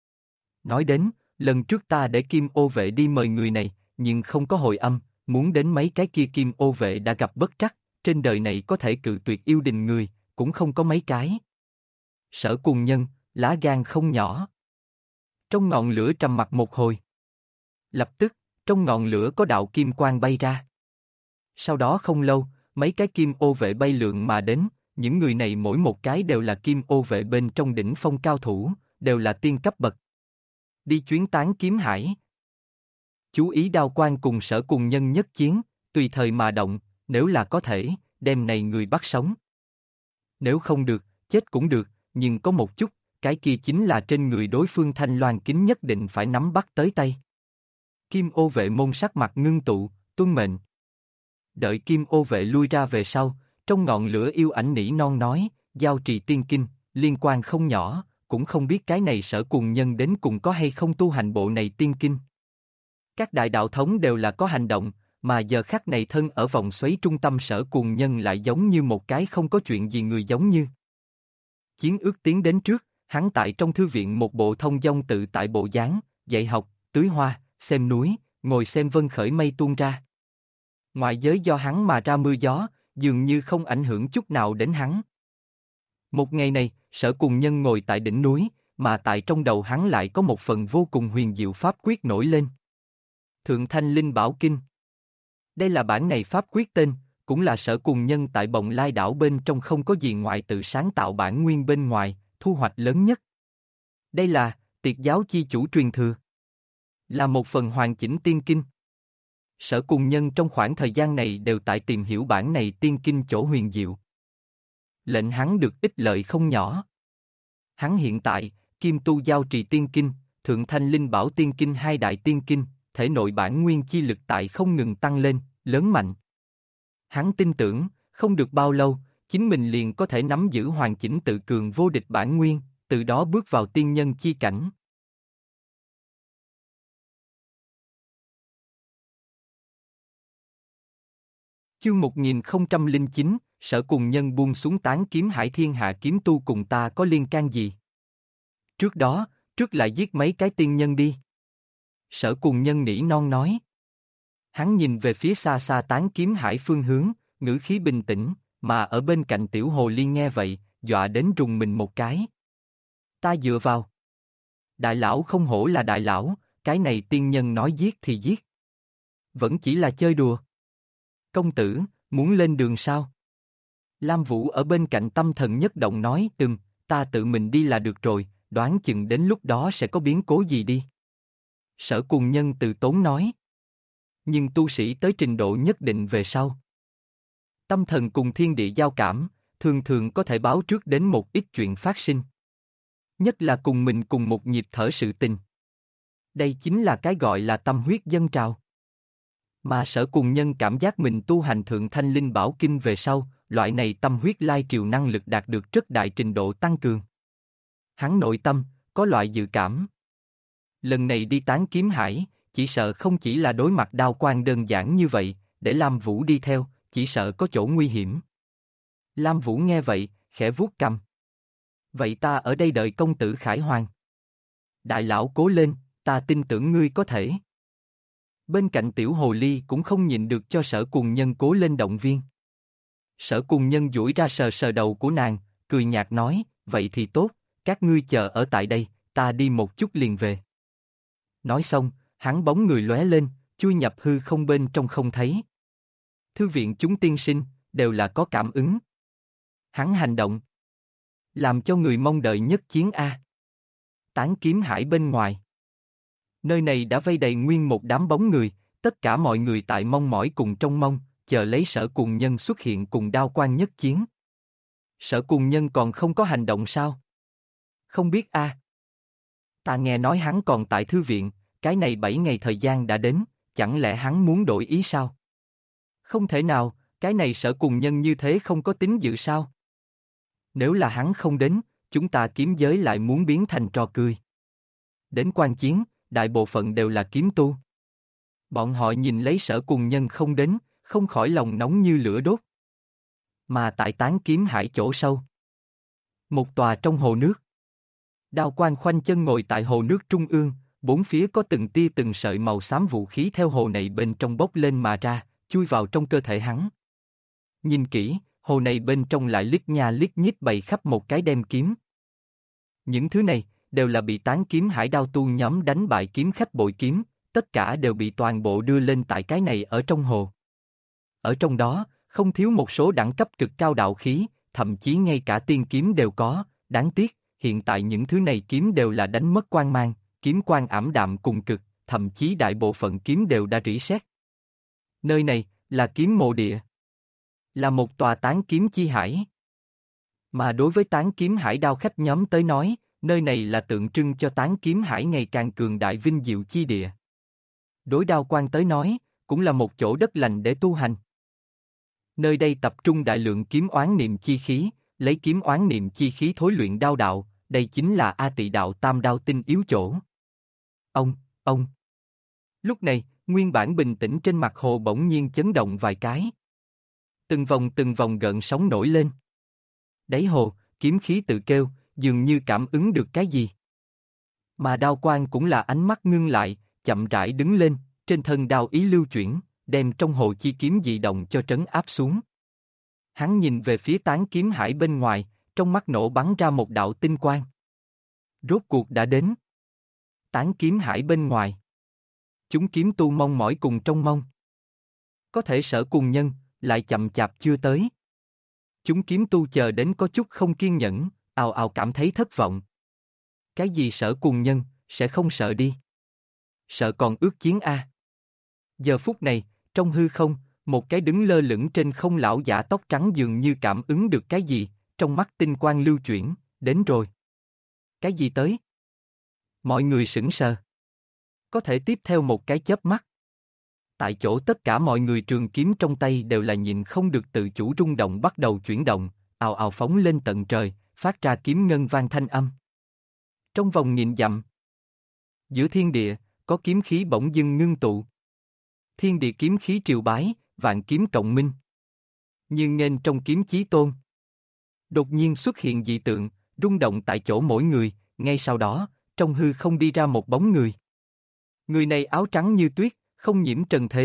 Nói đến, lần trước ta để Kim Ô Vệ đi mời người này, nhưng không có hồi âm, muốn đến mấy cái kia Kim Ô Vệ đã gặp bất trắc, trên đời này có thể cự tuyệt yêu đình người, cũng không có mấy cái. Sở Cùng Nhân, lá gan không nhỏ. Trong ngọn lửa trầm mặc một hồi. Lập tức, trong ngọn lửa có đạo kim quang bay ra. Sau đó không lâu, mấy cái Kim Ô Vệ bay lượn mà đến, những người này mỗi một cái đều là Kim Ô Vệ bên trong đỉnh phong cao thủ, đều là tiên cấp bậc. Đi chuyến tán kiếm hải. Chú ý Đao Quan cùng Sở Cùng Nhân nhất chiến, tùy thời mà động, nếu là có thể, đem này người bắt sống. Nếu không được, chết cũng được, nhưng có một chút, cái kia chính là trên người đối phương thanh loan kính nhất định phải nắm bắt tới tay. Kim Ô Vệ môn sắc mặt ngưng tụ, tuân mệnh. Đợi Kim Ô Vệ lui ra về sau, trong ngọn lửa yêu ảnh nỉ non nói, giao trì tiên kinh, liên quan không nhỏ, cũng không biết cái này Sở Cùng Nhân đến cùng có hay không tu hành bộ này tiên kinh. Các đại đạo thống đều là có hành động, mà giờ khắc này thân ở vòng xoáy trung tâm Sở Cùng Nhân lại giống như một cái không có chuyện gì người giống như. Chiến ước tiến đến trước, hắn tại trong thư viện một bộ thông dong tự tại bộ dáng, dạy học, tưới hoa, xem núi, ngồi xem vân khởi mây tuôn ra. Ngoại giới do hắn mà ra mưa gió, dường như không ảnh hưởng chút nào đến hắn. Một ngày này, Sở Cùng Nhân ngồi tại đỉnh núi, mà tại trong đầu hắn lại có một phần vô cùng huyền diệu pháp quyết nổi lên. Thượng Thanh Linh Bảo Kinh. Đây là bản này pháp quyết tên, cũng là Sở Cùng Nhân tại Bồng Lai đảo bên trong không có gì ngoại tự sáng tạo bản nguyên bên ngoài, thu hoạch lớn nhất. Đây là, Tiệt giáo chi chủ truyền thừa. Là một phần hoàn chỉnh tiên kinh. Sở Cùng Nhân trong khoảng thời gian này đều tại tìm hiểu bản này tiên kinh chỗ huyền diệu. Lệnh hắn được ích lợi không nhỏ. Hắn hiện tại, kim tu giao trì tiên kinh, thượng thanh linh bảo tiên kinh hai đại tiên kinh, thể nội bản nguyên chi lực tại không ngừng tăng lên, lớn mạnh. Hắn tin tưởng, không được bao lâu, chính mình liền có thể nắm giữ hoàn chỉnh tự cường vô địch bản nguyên, từ đó bước vào tiên nhân chi cảnh. Chương 1009, Sở Cùng Nhân buông xuống tán kiếm hải thiên hạ kiếm tu cùng ta có liên can gì? Trước đó, trước lại giết mấy cái tiên nhân đi. Sở Cùng Nhân nỉ non nói. Hắn nhìn về phía xa xa tán kiếm hải phương hướng, ngữ khí bình tĩnh, mà ở bên cạnh tiểu hồ ly nghe vậy, dọa đến rùng mình một cái. Ta dựa vào. Đại lão không hổ là đại lão, cái này tiên nhân nói giết thì giết. Vẫn chỉ là chơi đùa. Công tử, muốn lên đường sao? Lam Vũ ở bên cạnh tâm thần nhất động nói ta tự mình đi là được rồi, đoán chừng đến lúc đó sẽ có biến cố gì đi. Sở Cùng Nhân từ tốn nói. Nhưng tu sĩ tới trình độ nhất định về sau. Tâm thần cùng thiên địa giao cảm, thường thường có thể báo trước đến một ít chuyện phát sinh. Nhất là cùng mình cùng một nhịp thở sự tình. Đây chính là cái gọi là tâm huyết dâng trào. Mà Sở Cùng Nhân cảm giác mình tu hành thượng thanh linh bảo kinh về sau, loại này tâm huyết lai triều năng lực đạt được rất đại trình độ tăng cường. Hắn nội tâm, có loại dự cảm. Lần này đi tán kiếm hải, chỉ sợ không chỉ là đối mặt đao quan đơn giản như vậy, để Lam Vũ đi theo, chỉ sợ có chỗ nguy hiểm. Lam Vũ nghe vậy, khẽ vuốt cằm. Vậy ta ở đây đợi công tử Khải Hoàn. Đại lão cố lên, ta tin tưởng ngươi có thể. Bên cạnh tiểu hồ ly cũng không nhịn được cho Sở Cùng Nhân cố lên động viên. Sở Cùng Nhân duỗi ra sờ sờ đầu của nàng, cười nhạt nói, vậy thì tốt, các ngươi chờ ở tại đây, ta đi một chút liền về. Nói xong, hắn bóng người lóe lên, chui nhập hư không bên trong không thấy. Thư viện chúng tiên sinh, đều là có cảm ứng. Hắn hành động. Làm cho người mong đợi nhất chiến A. Tán kiếm hải bên ngoài. Nơi này đã vây đầy nguyên một đám bóng người, tất cả mọi người tại mong mỏi cùng trông mong, chờ lấy Sở Cùng Nhân xuất hiện cùng đao quan nhất chiến. Sở Cùng Nhân còn không có hành động sao? Không biết A. Ta nghe nói hắn còn tại thư viện, cái này 7 ngày thời gian đã đến, chẳng lẽ hắn muốn đổi ý sao? Không thể nào, cái này Sở Cùng Nhân như thế không có tính dự sao? Nếu là hắn không đến, chúng ta kiếm giới lại muốn biến thành trò cười. Đến quan chiến, đại bộ phận đều là kiếm tu. Bọn họ nhìn lấy Sở Cùng Nhân không đến, không khỏi lòng nóng như lửa đốt. Mà tại tán kiếm hải chỗ sâu. Một tòa trong hồ nước. Đao Quan khoanh chân ngồi tại hồ nước trung ương, bốn phía có từng tia từng sợi màu xám vũ khí theo hồ này bên trong bốc lên mà ra, chui vào trong cơ thể hắn. Nhìn kỹ, hồ này bên trong lại lít nha lít nhít bày khắp một cái đem kiếm. Những thứ này, đều là bị tán kiếm hải đao tu nhóm đánh bại kiếm khách bội kiếm, tất cả đều bị toàn bộ đưa lên tại cái này ở trong hồ. Ở trong đó, không thiếu một số đẳng cấp cực cao đạo khí, thậm chí ngay cả tiên kiếm đều có, đáng tiếc, hiện tại những thứ này kiếm đều là đánh mất quang mang, kiếm quang ảm đạm cùng cực, thậm chí đại bộ phận kiếm đều đã rỉ sét. Nơi này, là kiếm mộ địa. Là một tòa tán kiếm chi hải. Mà đối với tán kiếm hải đao khách nhóm tới nói, nơi này là tượng trưng cho tán kiếm hải ngày càng cường đại vinh diệu chi địa. Đối đao quan tới nói, cũng là một chỗ đất lành để tu hành. Nơi đây tập trung đại lượng kiếm oán niệm chi khí, lấy kiếm oán niệm chi khí thối luyện đao đạo, đây chính là A Tị đạo tam đao tinh yếu chỗ. Ông. Lúc này, nguyên bản bình tĩnh trên mặt hồ bỗng nhiên chấn động vài cái. Từng vòng gợn sóng nổi lên. Đáy hồ, kiếm khí tự kêu, dường như cảm ứng được cái gì. Mà đao quan cũng là ánh mắt ngưng lại, chậm rãi đứng lên, trên thân đao ý lưu chuyển, đem trong hồ chi kiếm dị động cho trấn áp xuống. Hắn nhìn về phía tán kiếm hải bên ngoài, trong mắt nổ bắn ra một đạo tinh quang. Rốt cuộc đã đến. Tán kiếm hải bên ngoài. Chúng kiếm tu mong mỏi cùng trông mong. Có thể Sở Cùng Nhân, lại chậm chạp chưa tới. Chúng kiếm tu chờ đến có chút không kiên nhẫn, ào ào cảm thấy thất vọng. Cái gì Sở Cùng Nhân, sẽ không sợ đi. Sợ còn ước chiến a. Giờ phút này, trong hư không, một cái đứng lơ lửng trên không lão giả tóc trắng dường như cảm ứng được cái gì, trong mắt tinh quang lưu chuyển, đến rồi. Cái gì tới? Mọi người sững sờ. Có thể tiếp theo một cái chớp mắt. Tại chỗ tất cả mọi người trường kiếm trong tay đều là nhìn không được tự chủ rung động bắt đầu chuyển động, ào ào phóng lên tận trời, phát ra kiếm ngân vang thanh âm. Trong vòng nghìn dặm, giữa thiên địa, có kiếm khí bỗng dưng ngưng tụ. Thiên địa kiếm khí triều bái, vạn kiếm cộng minh. Nhưng nghênh trong kiếm chí tôn. Đột nhiên xuất hiện dị tượng, rung động tại chỗ mỗi người, ngay sau đó, trong hư không đi ra một bóng người. Người này áo trắng như tuyết, không nhiễm trần thế,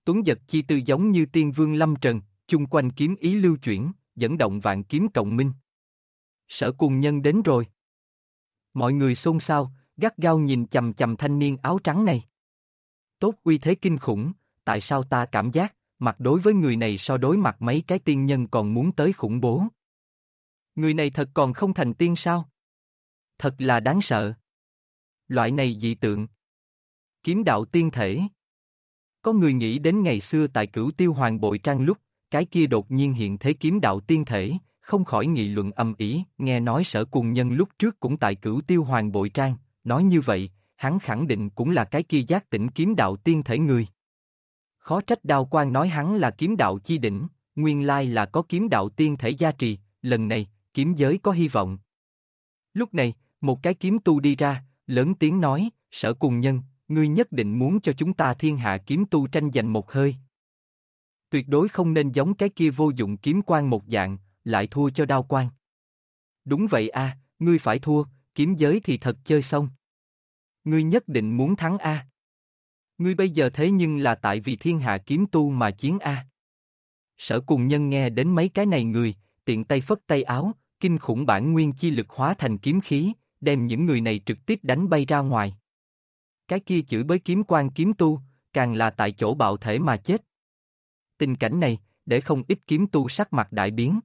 Tuấn giật chi tư giống như tiên vương lâm trần, chung quanh kiếm ý lưu chuyển, dẫn động vạn kiếm cộng minh. Sở Cùng Nhân đến rồi. Mọi người xôn xao, gắt gao nhìn chằm chằm thanh niên áo trắng này. Tốt uy thế kinh khủng, tại sao ta cảm giác, mặt đối với người này so đối mặt mấy cái tiên nhân còn muốn tới khủng bố. Người này thật còn không thành tiên sao? Thật là đáng sợ. Loại này dị tượng. Kiếm đạo tiên thể. Có người nghĩ đến ngày xưa tại Cửu Tiêu Hoàng Bội Trang lúc, cái kia đột nhiên hiện thế kiếm đạo tiên thể, không khỏi nghị luận ầm ĩ. Nghe nói Sở Cùng Nhân lúc trước cũng tại Cửu Tiêu Hoàng Bội Trang, nói như vậy, hắn khẳng định cũng là cái kia giác tỉnh kiếm đạo tiên thể người. Khó trách Đao Quang nói hắn là kiếm đạo chi đỉnh, nguyên lai là có kiếm đạo tiên thể gia trì, lần này, kiếm giới có hy vọng. Lúc này, một cái kiếm tu đi ra, lớn tiếng nói, Sở Cùng Nhân, ngươi nhất định muốn cho chúng ta thiên hạ kiếm tu tranh giành một hơi. Tuyệt đối không nên giống cái kia vô dụng kiếm quan một dạng, lại thua cho Đao Quang. Đúng vậy a, ngươi phải thua, kiếm giới thì thật chơi xong. Ngươi nhất định muốn thắng a. Ngươi bây giờ thế nhưng là tại vì thiên hạ kiếm tu mà chiến a. Sở Cùng Nhân nghe đến mấy cái này người, tiện tay phất tay áo, kinh khủng bản nguyên chi lực hóa thành kiếm khí, đem những người này trực tiếp đánh bay ra ngoài. Cái kia chửi bới kiếm quan kiếm tu, càng là tại chỗ bạo thể mà chết. Tình cảnh này, để không ít kiếm tu sắc mặt đại biến.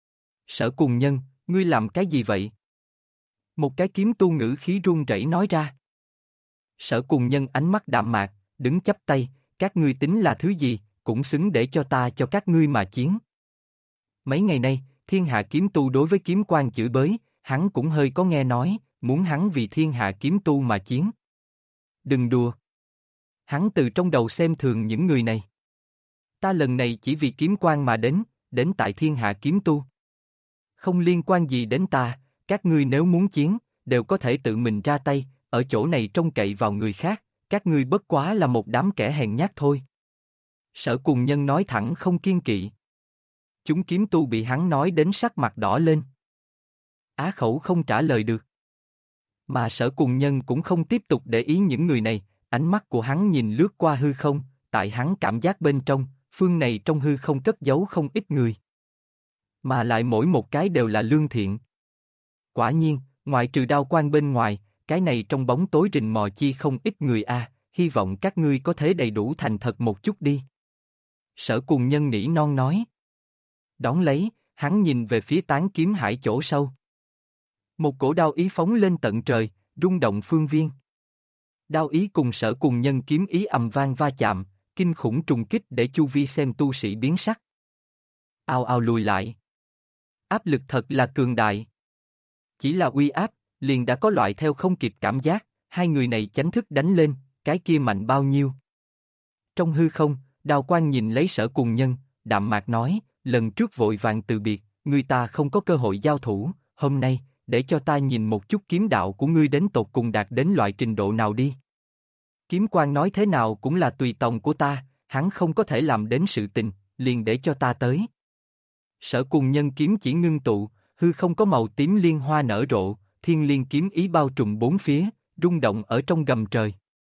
Sở Cùng Nhân, ngươi làm cái gì vậy? Một cái kiếm tu ngữ khí run rẩy nói ra. Sở Cùng Nhân ánh mắt đạm mạc, đứng chắp tay, các ngươi tính là thứ gì, cũng xứng để cho ta cho các ngươi mà chiến. Mấy ngày nay, thiên hạ kiếm tu đối với kiếm quan chửi bới, hắn cũng hơi có nghe nói, muốn hắn vì thiên hạ kiếm tu mà chiến. Đừng đùa. Hắn từ trong đầu xem thường những người này. Ta lần này chỉ vì kiếm quan mà đến tại thiên hạ kiếm tu. Không liên quan gì đến ta, các ngươi nếu muốn chiến, đều có thể tự mình ra tay, ở chỗ này trông cậy vào người khác, các ngươi bất quá là một đám kẻ hèn nhát thôi. Sở Cùng Nhân nói thẳng không kiên kỵ. Chúng kiếm tu bị hắn nói đến sắc mặt đỏ lên. Á khẩu không trả lời được. Mà Sở Cùng Nhân cũng không tiếp tục để ý những người này, ánh mắt của hắn nhìn lướt qua hư không, tại hắn cảm giác bên trong, phương này trong hư không cất giấu không ít người. Mà lại mỗi một cái đều là lương thiện. Quả nhiên, ngoại trừ Đao Quang bên ngoài, cái này trong bóng tối rình mò chi không ít người a, hy vọng các ngươi có thể đầy đủ thành thật một chút đi. Sở Cùng Nhân nỉ non nói. Đón lấy, hắn nhìn về phía tán kiếm hải chỗ sâu. Một cổ đao ý phóng lên tận trời, rung động phương viên. Đao ý cùng Sở Cùng Nhân kiếm ý ầm vang va chạm, kinh khủng trùng kích để chu vi xem tu sĩ biến sắc. Ao ao lùi lại. Áp lực thật là cường đại. Chỉ là uy áp, liền đã có loại theo không kịp cảm giác, hai người này chánh thức đánh lên, cái kia mạnh bao nhiêu. Trong hư không, Đao Quang nhìn lấy Sở Cùng Nhân, đạm mạc nói, lần trước vội vàng từ biệt, người ta không có cơ hội giao thủ, hôm nay, để cho ta nhìn một chút kiếm đạo của ngươi đến tột cùng đạt đến loại trình độ nào đi. Kiếm quan nói thế nào cũng là tùy tòng của ta, hắn không có thể làm đến sự tình, liền để cho ta tới. Sở Cùng Nhân kiếm chỉ ngưng tụ, hư không có màu tím liên hoa nở rộ, thiên liên kiếm ý bao trùm bốn phía, rung động ở trong gầm trời.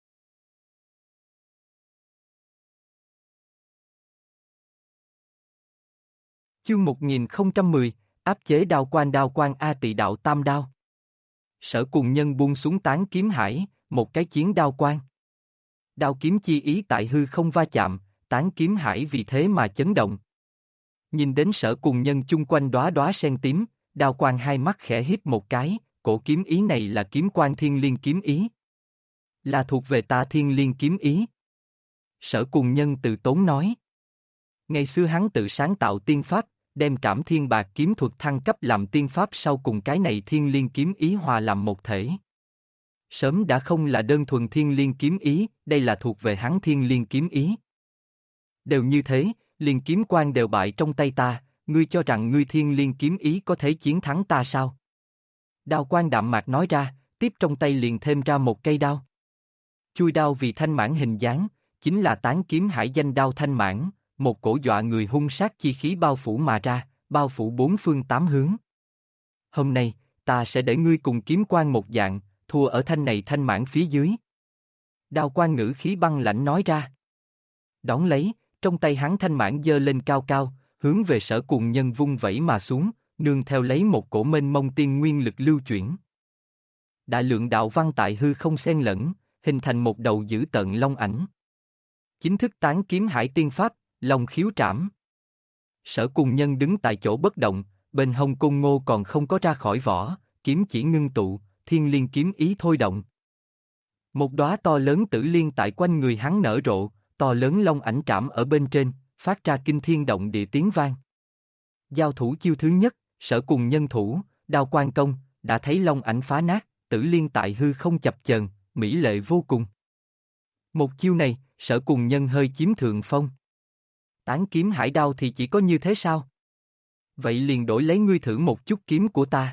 Chương 1010, áp chế Đao Quang A Tị Đạo Tam Đao. Sở Cùng Nhân buông xuống tán kiếm hải, một cái chiến đao quang. Đao kiếm chi ý tại hư không va chạm, tán kiếm hải vì thế mà chấn động. Nhìn đến Sở Cùng Nhân chung quanh đóa đóa sen tím, Đao Quang hai mắt khẽ híp một cái, cổ kiếm ý này là kiếm quan thiên liên kiếm ý. Là thuộc về ta thiên liên kiếm ý. Sở Cùng Nhân từ tốn nói. Ngày xưa hắn tự sáng tạo tiên pháp, đem Trảm Thiên Bạc kiếm thuật thăng cấp làm tiên pháp sau cùng cái này thiên liên kiếm ý hòa làm một thể. Sớm đã không là đơn thuần thiên liên kiếm ý, đây là thuộc về hắn thiên liên kiếm ý. Đều như thế, liền kiếm quan đều bại trong tay ta, ngươi cho rằng ngươi thiên liên kiếm ý có thể chiến thắng ta sao? Đao Quang đạm mạc nói ra, tiếp trong tay liền thêm ra một cây đao. Chui đao vì thanh mãn hình dáng, chính là tán kiếm hải danh đao thanh mãn, một cổ dọa người hung sát chi khí bao phủ mà ra, bao phủ bốn phương tám hướng. Hôm nay, ta sẽ để ngươi cùng kiếm quan một dạng, thua ở thanh này thanh mãn phía dưới. Đao Quang ngữ khí băng lãnh nói ra. Đón lấy, trong tay hắn thanh mãn giơ lên cao cao, hướng về Sở Cùng Nhân vung vẩy mà xuống, nương theo lấy một cổ mênh mông tiên nguyên lực lưu chuyển. Đại lượng đạo văn tại hư không xen lẫn, hình thành một đầu dữ tợn long ảnh. Chính thức tán kiếm hải tiên pháp, long khiếu trảm. Sở Cùng Nhân đứng tại chỗ bất động, bên hông côn ngô còn không có ra khỏi vỏ, kiếm chỉ ngưng tụ, thiên liên kiếm ý thôi động. Một đóa to lớn tử liên tại quanh người hắn nở rộ, to lớn long ảnh trảm ở bên trên, phát ra kinh thiên động địa tiếng vang. Giao thủ chiêu thứ nhất, Sở Cùng Nhân thủ, đao quan công, đã thấy long ảnh phá nát, tử liên tại hư không chập chờn, mỹ lệ vô cùng. Một chiêu này, Sở Cùng Nhân hơi chiếm thượng phong. Tán kiếm hải đao thì chỉ có như thế sao? Vậy liền đổi lấy ngươi thử một chút kiếm của ta.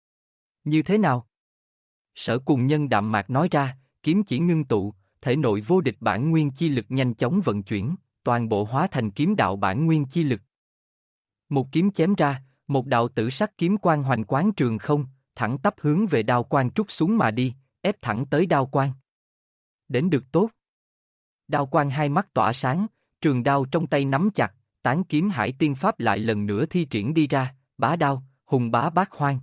Như thế nào? Sở Cùng Nhân đạm mạc nói ra, kiếm chỉ ngưng tụ, thể nội vô địch bản nguyên chi lực nhanh chóng vận chuyển, toàn bộ hóa thành kiếm đạo bản nguyên chi lực. Một kiếm chém ra, một đạo tử sắc kiếm quang hoành quán trường không, thẳng tắp hướng về đao quan trút xuống mà đi, ép thẳng tới đao quan. Đến được tốt. Đao quan hai mắt tỏa sáng, trường đao trong tay nắm chặt, tán kiếm hải tiên pháp lại lần nữa thi triển đi ra, bá đao, hùng bá bát hoang.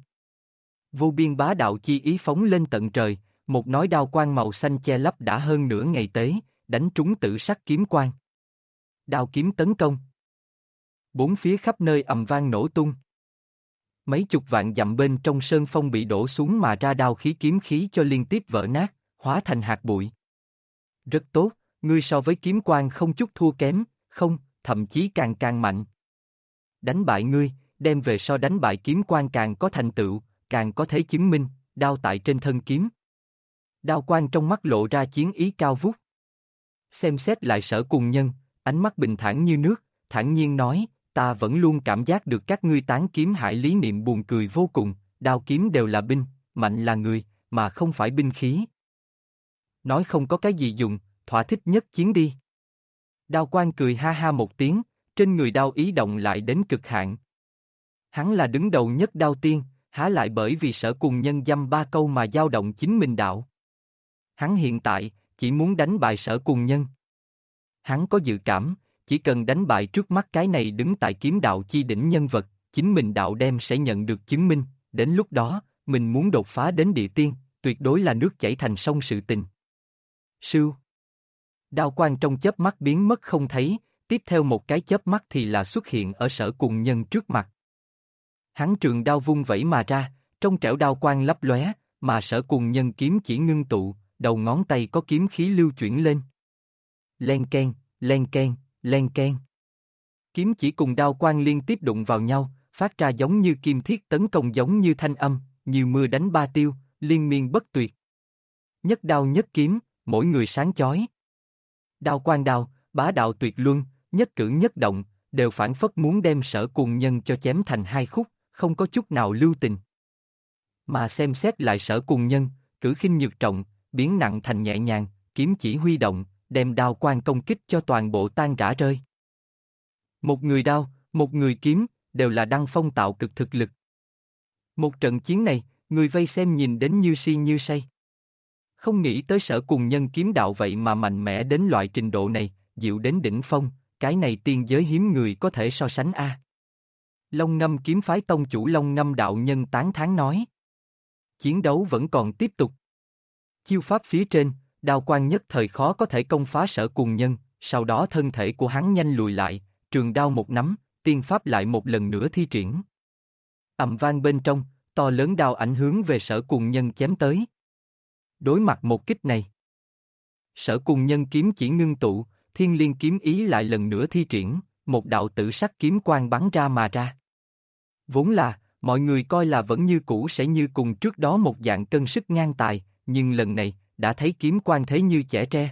Vô biên bá đạo chi ý phóng lên tận trời, một nói đao quang màu xanh che lấp đã hơn nửa ngày tế, đánh trúng tử sắc kiếm quang. Đao kiếm tấn công. Bốn phía khắp nơi ầm vang nổ tung. Mấy chục vạn dặm bên trong sơn phong bị đổ xuống mà ra đao khí kiếm khí cho liên tiếp vỡ nát, hóa thành hạt bụi. Rất tốt, ngươi so với kiếm quang không chút thua kém, không, thậm chí càng càng mạnh. Đánh bại ngươi, đem về so đánh bại kiếm quang càng có thành tựu, càng có thể chứng minh, đao tại trên thân kiếm. Đao quang trong mắt lộ ra chiến ý cao vút. Xem xét lại Sở Cùng Nhân, ánh mắt bình thản như nước, thản nhiên nói, ta vẫn luôn cảm giác được các ngươi tán kiếm hải lý niệm buồn cười vô cùng, đao kiếm đều là binh, mạnh là người, mà không phải binh khí. Nói không có cái gì dùng, thỏa thích nhất chiến đi. Đao quan cười ha ha một tiếng, trên người đao ý động lại đến cực hạn. Hắn là đứng đầu nhất đao tiên, há lại bởi vì Sở Cùng Nhân dăm ba câu mà dao động chính mình đạo. Hắn hiện tại, chỉ muốn đánh bại Sở Cùng Nhân. Hắn có dự cảm, chỉ cần đánh bại trước mắt cái này đứng tại kiếm đạo chi đỉnh nhân vật, chính mình đạo đem sẽ nhận được chứng minh, đến lúc đó, mình muốn đột phá đến địa tiên, tuyệt đối là nước chảy thành sông sự tình. Sưu. Đao quang trong chớp mắt biến mất không thấy, tiếp theo một cái chớp mắt thì là xuất hiện ở Sở Cùng Nhân trước mặt. Hắn trường đao vung vẩy mà ra, trong trẻo đao quang lấp lóe, mà Sở Cùng Nhân kiếm chỉ ngưng tụ, đầu ngón tay có kiếm khí lưu chuyển lên. Len keng, len keng, len keng. Kiếm chỉ cùng đao quang liên tiếp đụng vào nhau, phát ra giống như kim thiết tấn công giống như thanh âm, như mưa đánh ba tiêu, liên miên bất tuyệt. Nhất đao nhất kiếm, mỗi người sáng chói. Đao quang đao, bá đạo tuyệt luân, nhất cử nhất động, đều phản phất muốn đem Sở Cùng Nhân cho chém thành hai khúc, không có chút nào lưu tình. Mà xem xét lại Sở Cùng Nhân, cử khinh nhược trọng, biến nặng thành nhẹ nhàng, kiếm chỉ huy động, đem đao quang công kích cho toàn bộ tan rã rơi. Một người đao, một người kiếm, đều là đăng phong tạo cực thực lực. Một trận chiến này, người vây xem nhìn đến như si như say. Không nghĩ tới Sở Cùng Nhân kiếm đạo vậy mà mạnh mẽ đến loại trình độ này, diệu đến đỉnh phong, cái này tiên giới hiếm người có thể so sánh a. Long Ngâm kiếm phái tông chủ Long Ngâm đạo nhân tán thán nói. Chiến đấu vẫn còn tiếp tục. Chiêu pháp phía trên, đao quang nhất thời khó có thể công phá Sở Cùng Nhân, sau đó thân thể của hắn nhanh lùi lại, trường đao một nắm, tiên pháp lại một lần nữa thi triển. Ầm vang bên trong, to lớn đao ảnh hướng về Sở Cùng Nhân chém tới. Đối mặt một kích này, Sở Cùng Nhân kiếm chỉ ngưng tụ, thiên liên kiếm ý lại lần nữa thi triển, một đạo tử sắc kiếm quang bắn ra mà ra. Vốn là, mọi người coi là vẫn như cũ sẽ như cùng trước đó một dạng cân sức ngang tài, nhưng lần này, đã thấy kiếm quang thế như chẻ tre.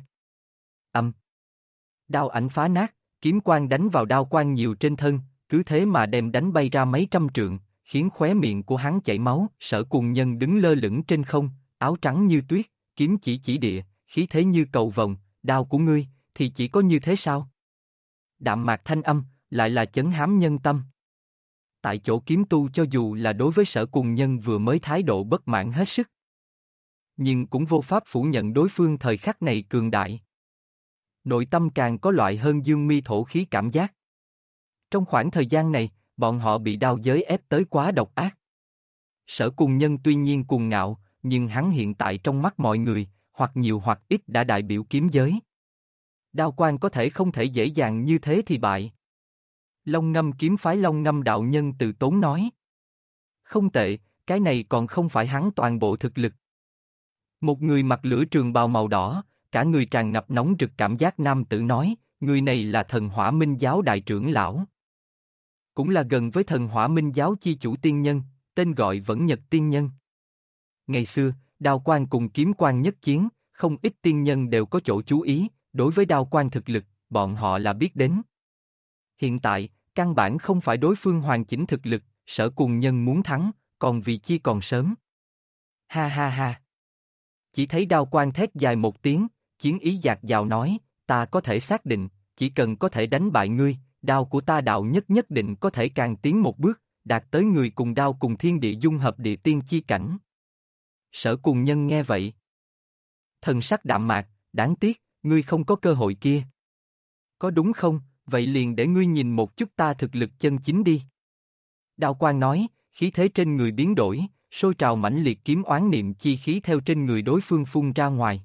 Đao ảnh phá nát, kiếm quang đánh vào đao quang nhiều trên thân, cứ thế mà đem đánh bay ra mấy trăm trượng, khiến khóe miệng của hắn chảy máu. Sở Cùng Nhân đứng lơ lửng trên không, áo trắng như tuyết, kiếm chỉ địa, khí thế như cầu vồng, đao của ngươi, thì chỉ có như thế sao? Đạm mạc thanh âm, lại là chấn hám nhân tâm. Tại chỗ kiếm tu cho dù là đối với Sở Cùng Nhân vừa mới thái độ bất mãn hết sức, nhưng cũng vô pháp phủ nhận đối phương thời khắc này cường đại. nội tâm càng có loại hơn dương mi thổ khí cảm giác. Trong khoảng thời gian này, bọn họ bị đao giới ép tới quá độc ác. Sở Cùng Nhân tuy nhiên cuồng ngạo, nhưng hắn hiện tại trong mắt mọi người, hoặc nhiều hoặc ít đã đại biểu kiếm giới. Đao quan có thể không thể dễ dàng như thế thì bại. Long Ngâm kiếm phái Long Ngâm đạo nhân từ tốn nói. Không tệ, cái này còn không phải hắn toàn bộ thực lực. Một người mặc lửa trường bào màu đỏ, cả người tràn ngập nóng rực cảm giác nam tử nói, người này là thần hỏa minh giáo đại trưởng lão. Cũng là gần với thần hỏa minh giáo chi chủ tiên nhân, tên gọi vẫn Nhật tiên nhân. Ngày xưa, đao quan cùng kiếm quan nhất chiến, không ít tiên nhân đều có chỗ chú ý, đối với đao quan thực lực, bọn họ là biết đến. Hiện tại, căn bản không phải đối phương hoàn chỉnh thực lực, Sở Cùng Nhân muốn thắng, còn vì chi còn sớm. Ha ha ha. Chỉ thấy đao quan thét dài một tiếng, chiến ý dạt dào nói, ta có thể xác định, chỉ cần có thể đánh bại ngươi, đao của ta đạo nhất nhất định có thể càng tiến một bước, đạt tới người cùng đao cùng thiên địa dung hợp địa tiên chi cảnh. Sở Cùng Nhân nghe vậy. Thần sắc đạm mạc, đáng tiếc, ngươi không có cơ hội kia. Có đúng không, vậy liền để ngươi nhìn một chút ta thực lực chân chính đi. Đao quan nói, khí thế trên người biến đổi, sôi trào mãnh liệt kiếm oán niệm chi khí theo trên người đối phương phun ra ngoài.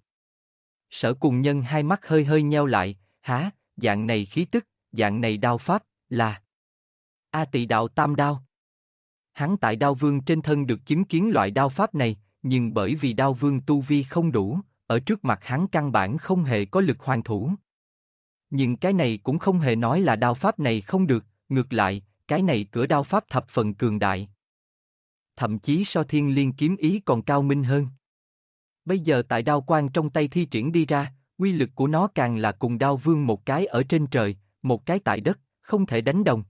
Sở Cùng Nhân hai mắt hơi hơi nheo lại, há, dạng này khí tức, dạng này đao pháp, là A Tỳ đạo tam đao. Hắn tại đao vương trên thân được chứng kiến loại đao pháp này, nhưng bởi vì đao vương tu vi không đủ, ở trước mặt hắn căn bản không hề có lực hoàn thủ. Nhưng cái này cũng không hề nói là đao pháp này không được, ngược lại, cái này cửa đao pháp thập phần cường đại. Thậm chí so thiên liên kiếm ý còn cao minh hơn. Bây giờ tại đao quan trong tay thi triển đi ra, uy lực của nó càng là cùng đao vương một cái ở trên trời, một cái tại đất, không thể đánh đồng.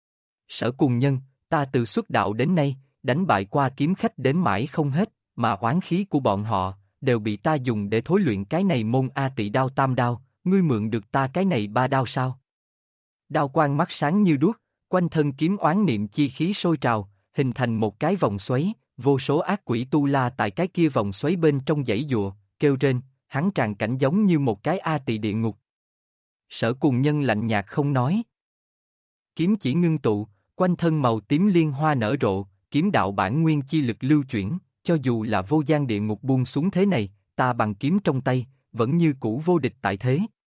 Sở Cùng Nhân, ta từ xuất đạo đến nay, đánh bại qua kiếm khách đến mãi không hết, mà oán khí của bọn họ, đều bị ta dùng để thối luyện cái này môn A Tỳ đao tam đao, ngươi mượn được ta cái này ba đao sao? Đao quan mắt sáng như đuốc, quanh thân kiếm oán niệm chi khí sôi trào, hình thành một cái vòng xoáy, vô số ác quỷ tu la tại cái kia vòng xoáy bên trong dãy dụa, kêu rên, hắn tràn cảnh giống như một cái A Tỳ địa ngục. Sở Cùng Nhân lạnh nhạt không nói. Kiếm chỉ ngưng tụ, quanh thân màu tím liên hoa nở rộ, kiếm đạo bản nguyên chi lực lưu chuyển, cho dù là vô gian địa ngục buông xuống thế này, ta bằng kiếm trong tay, vẫn như cũ vô địch tại thế.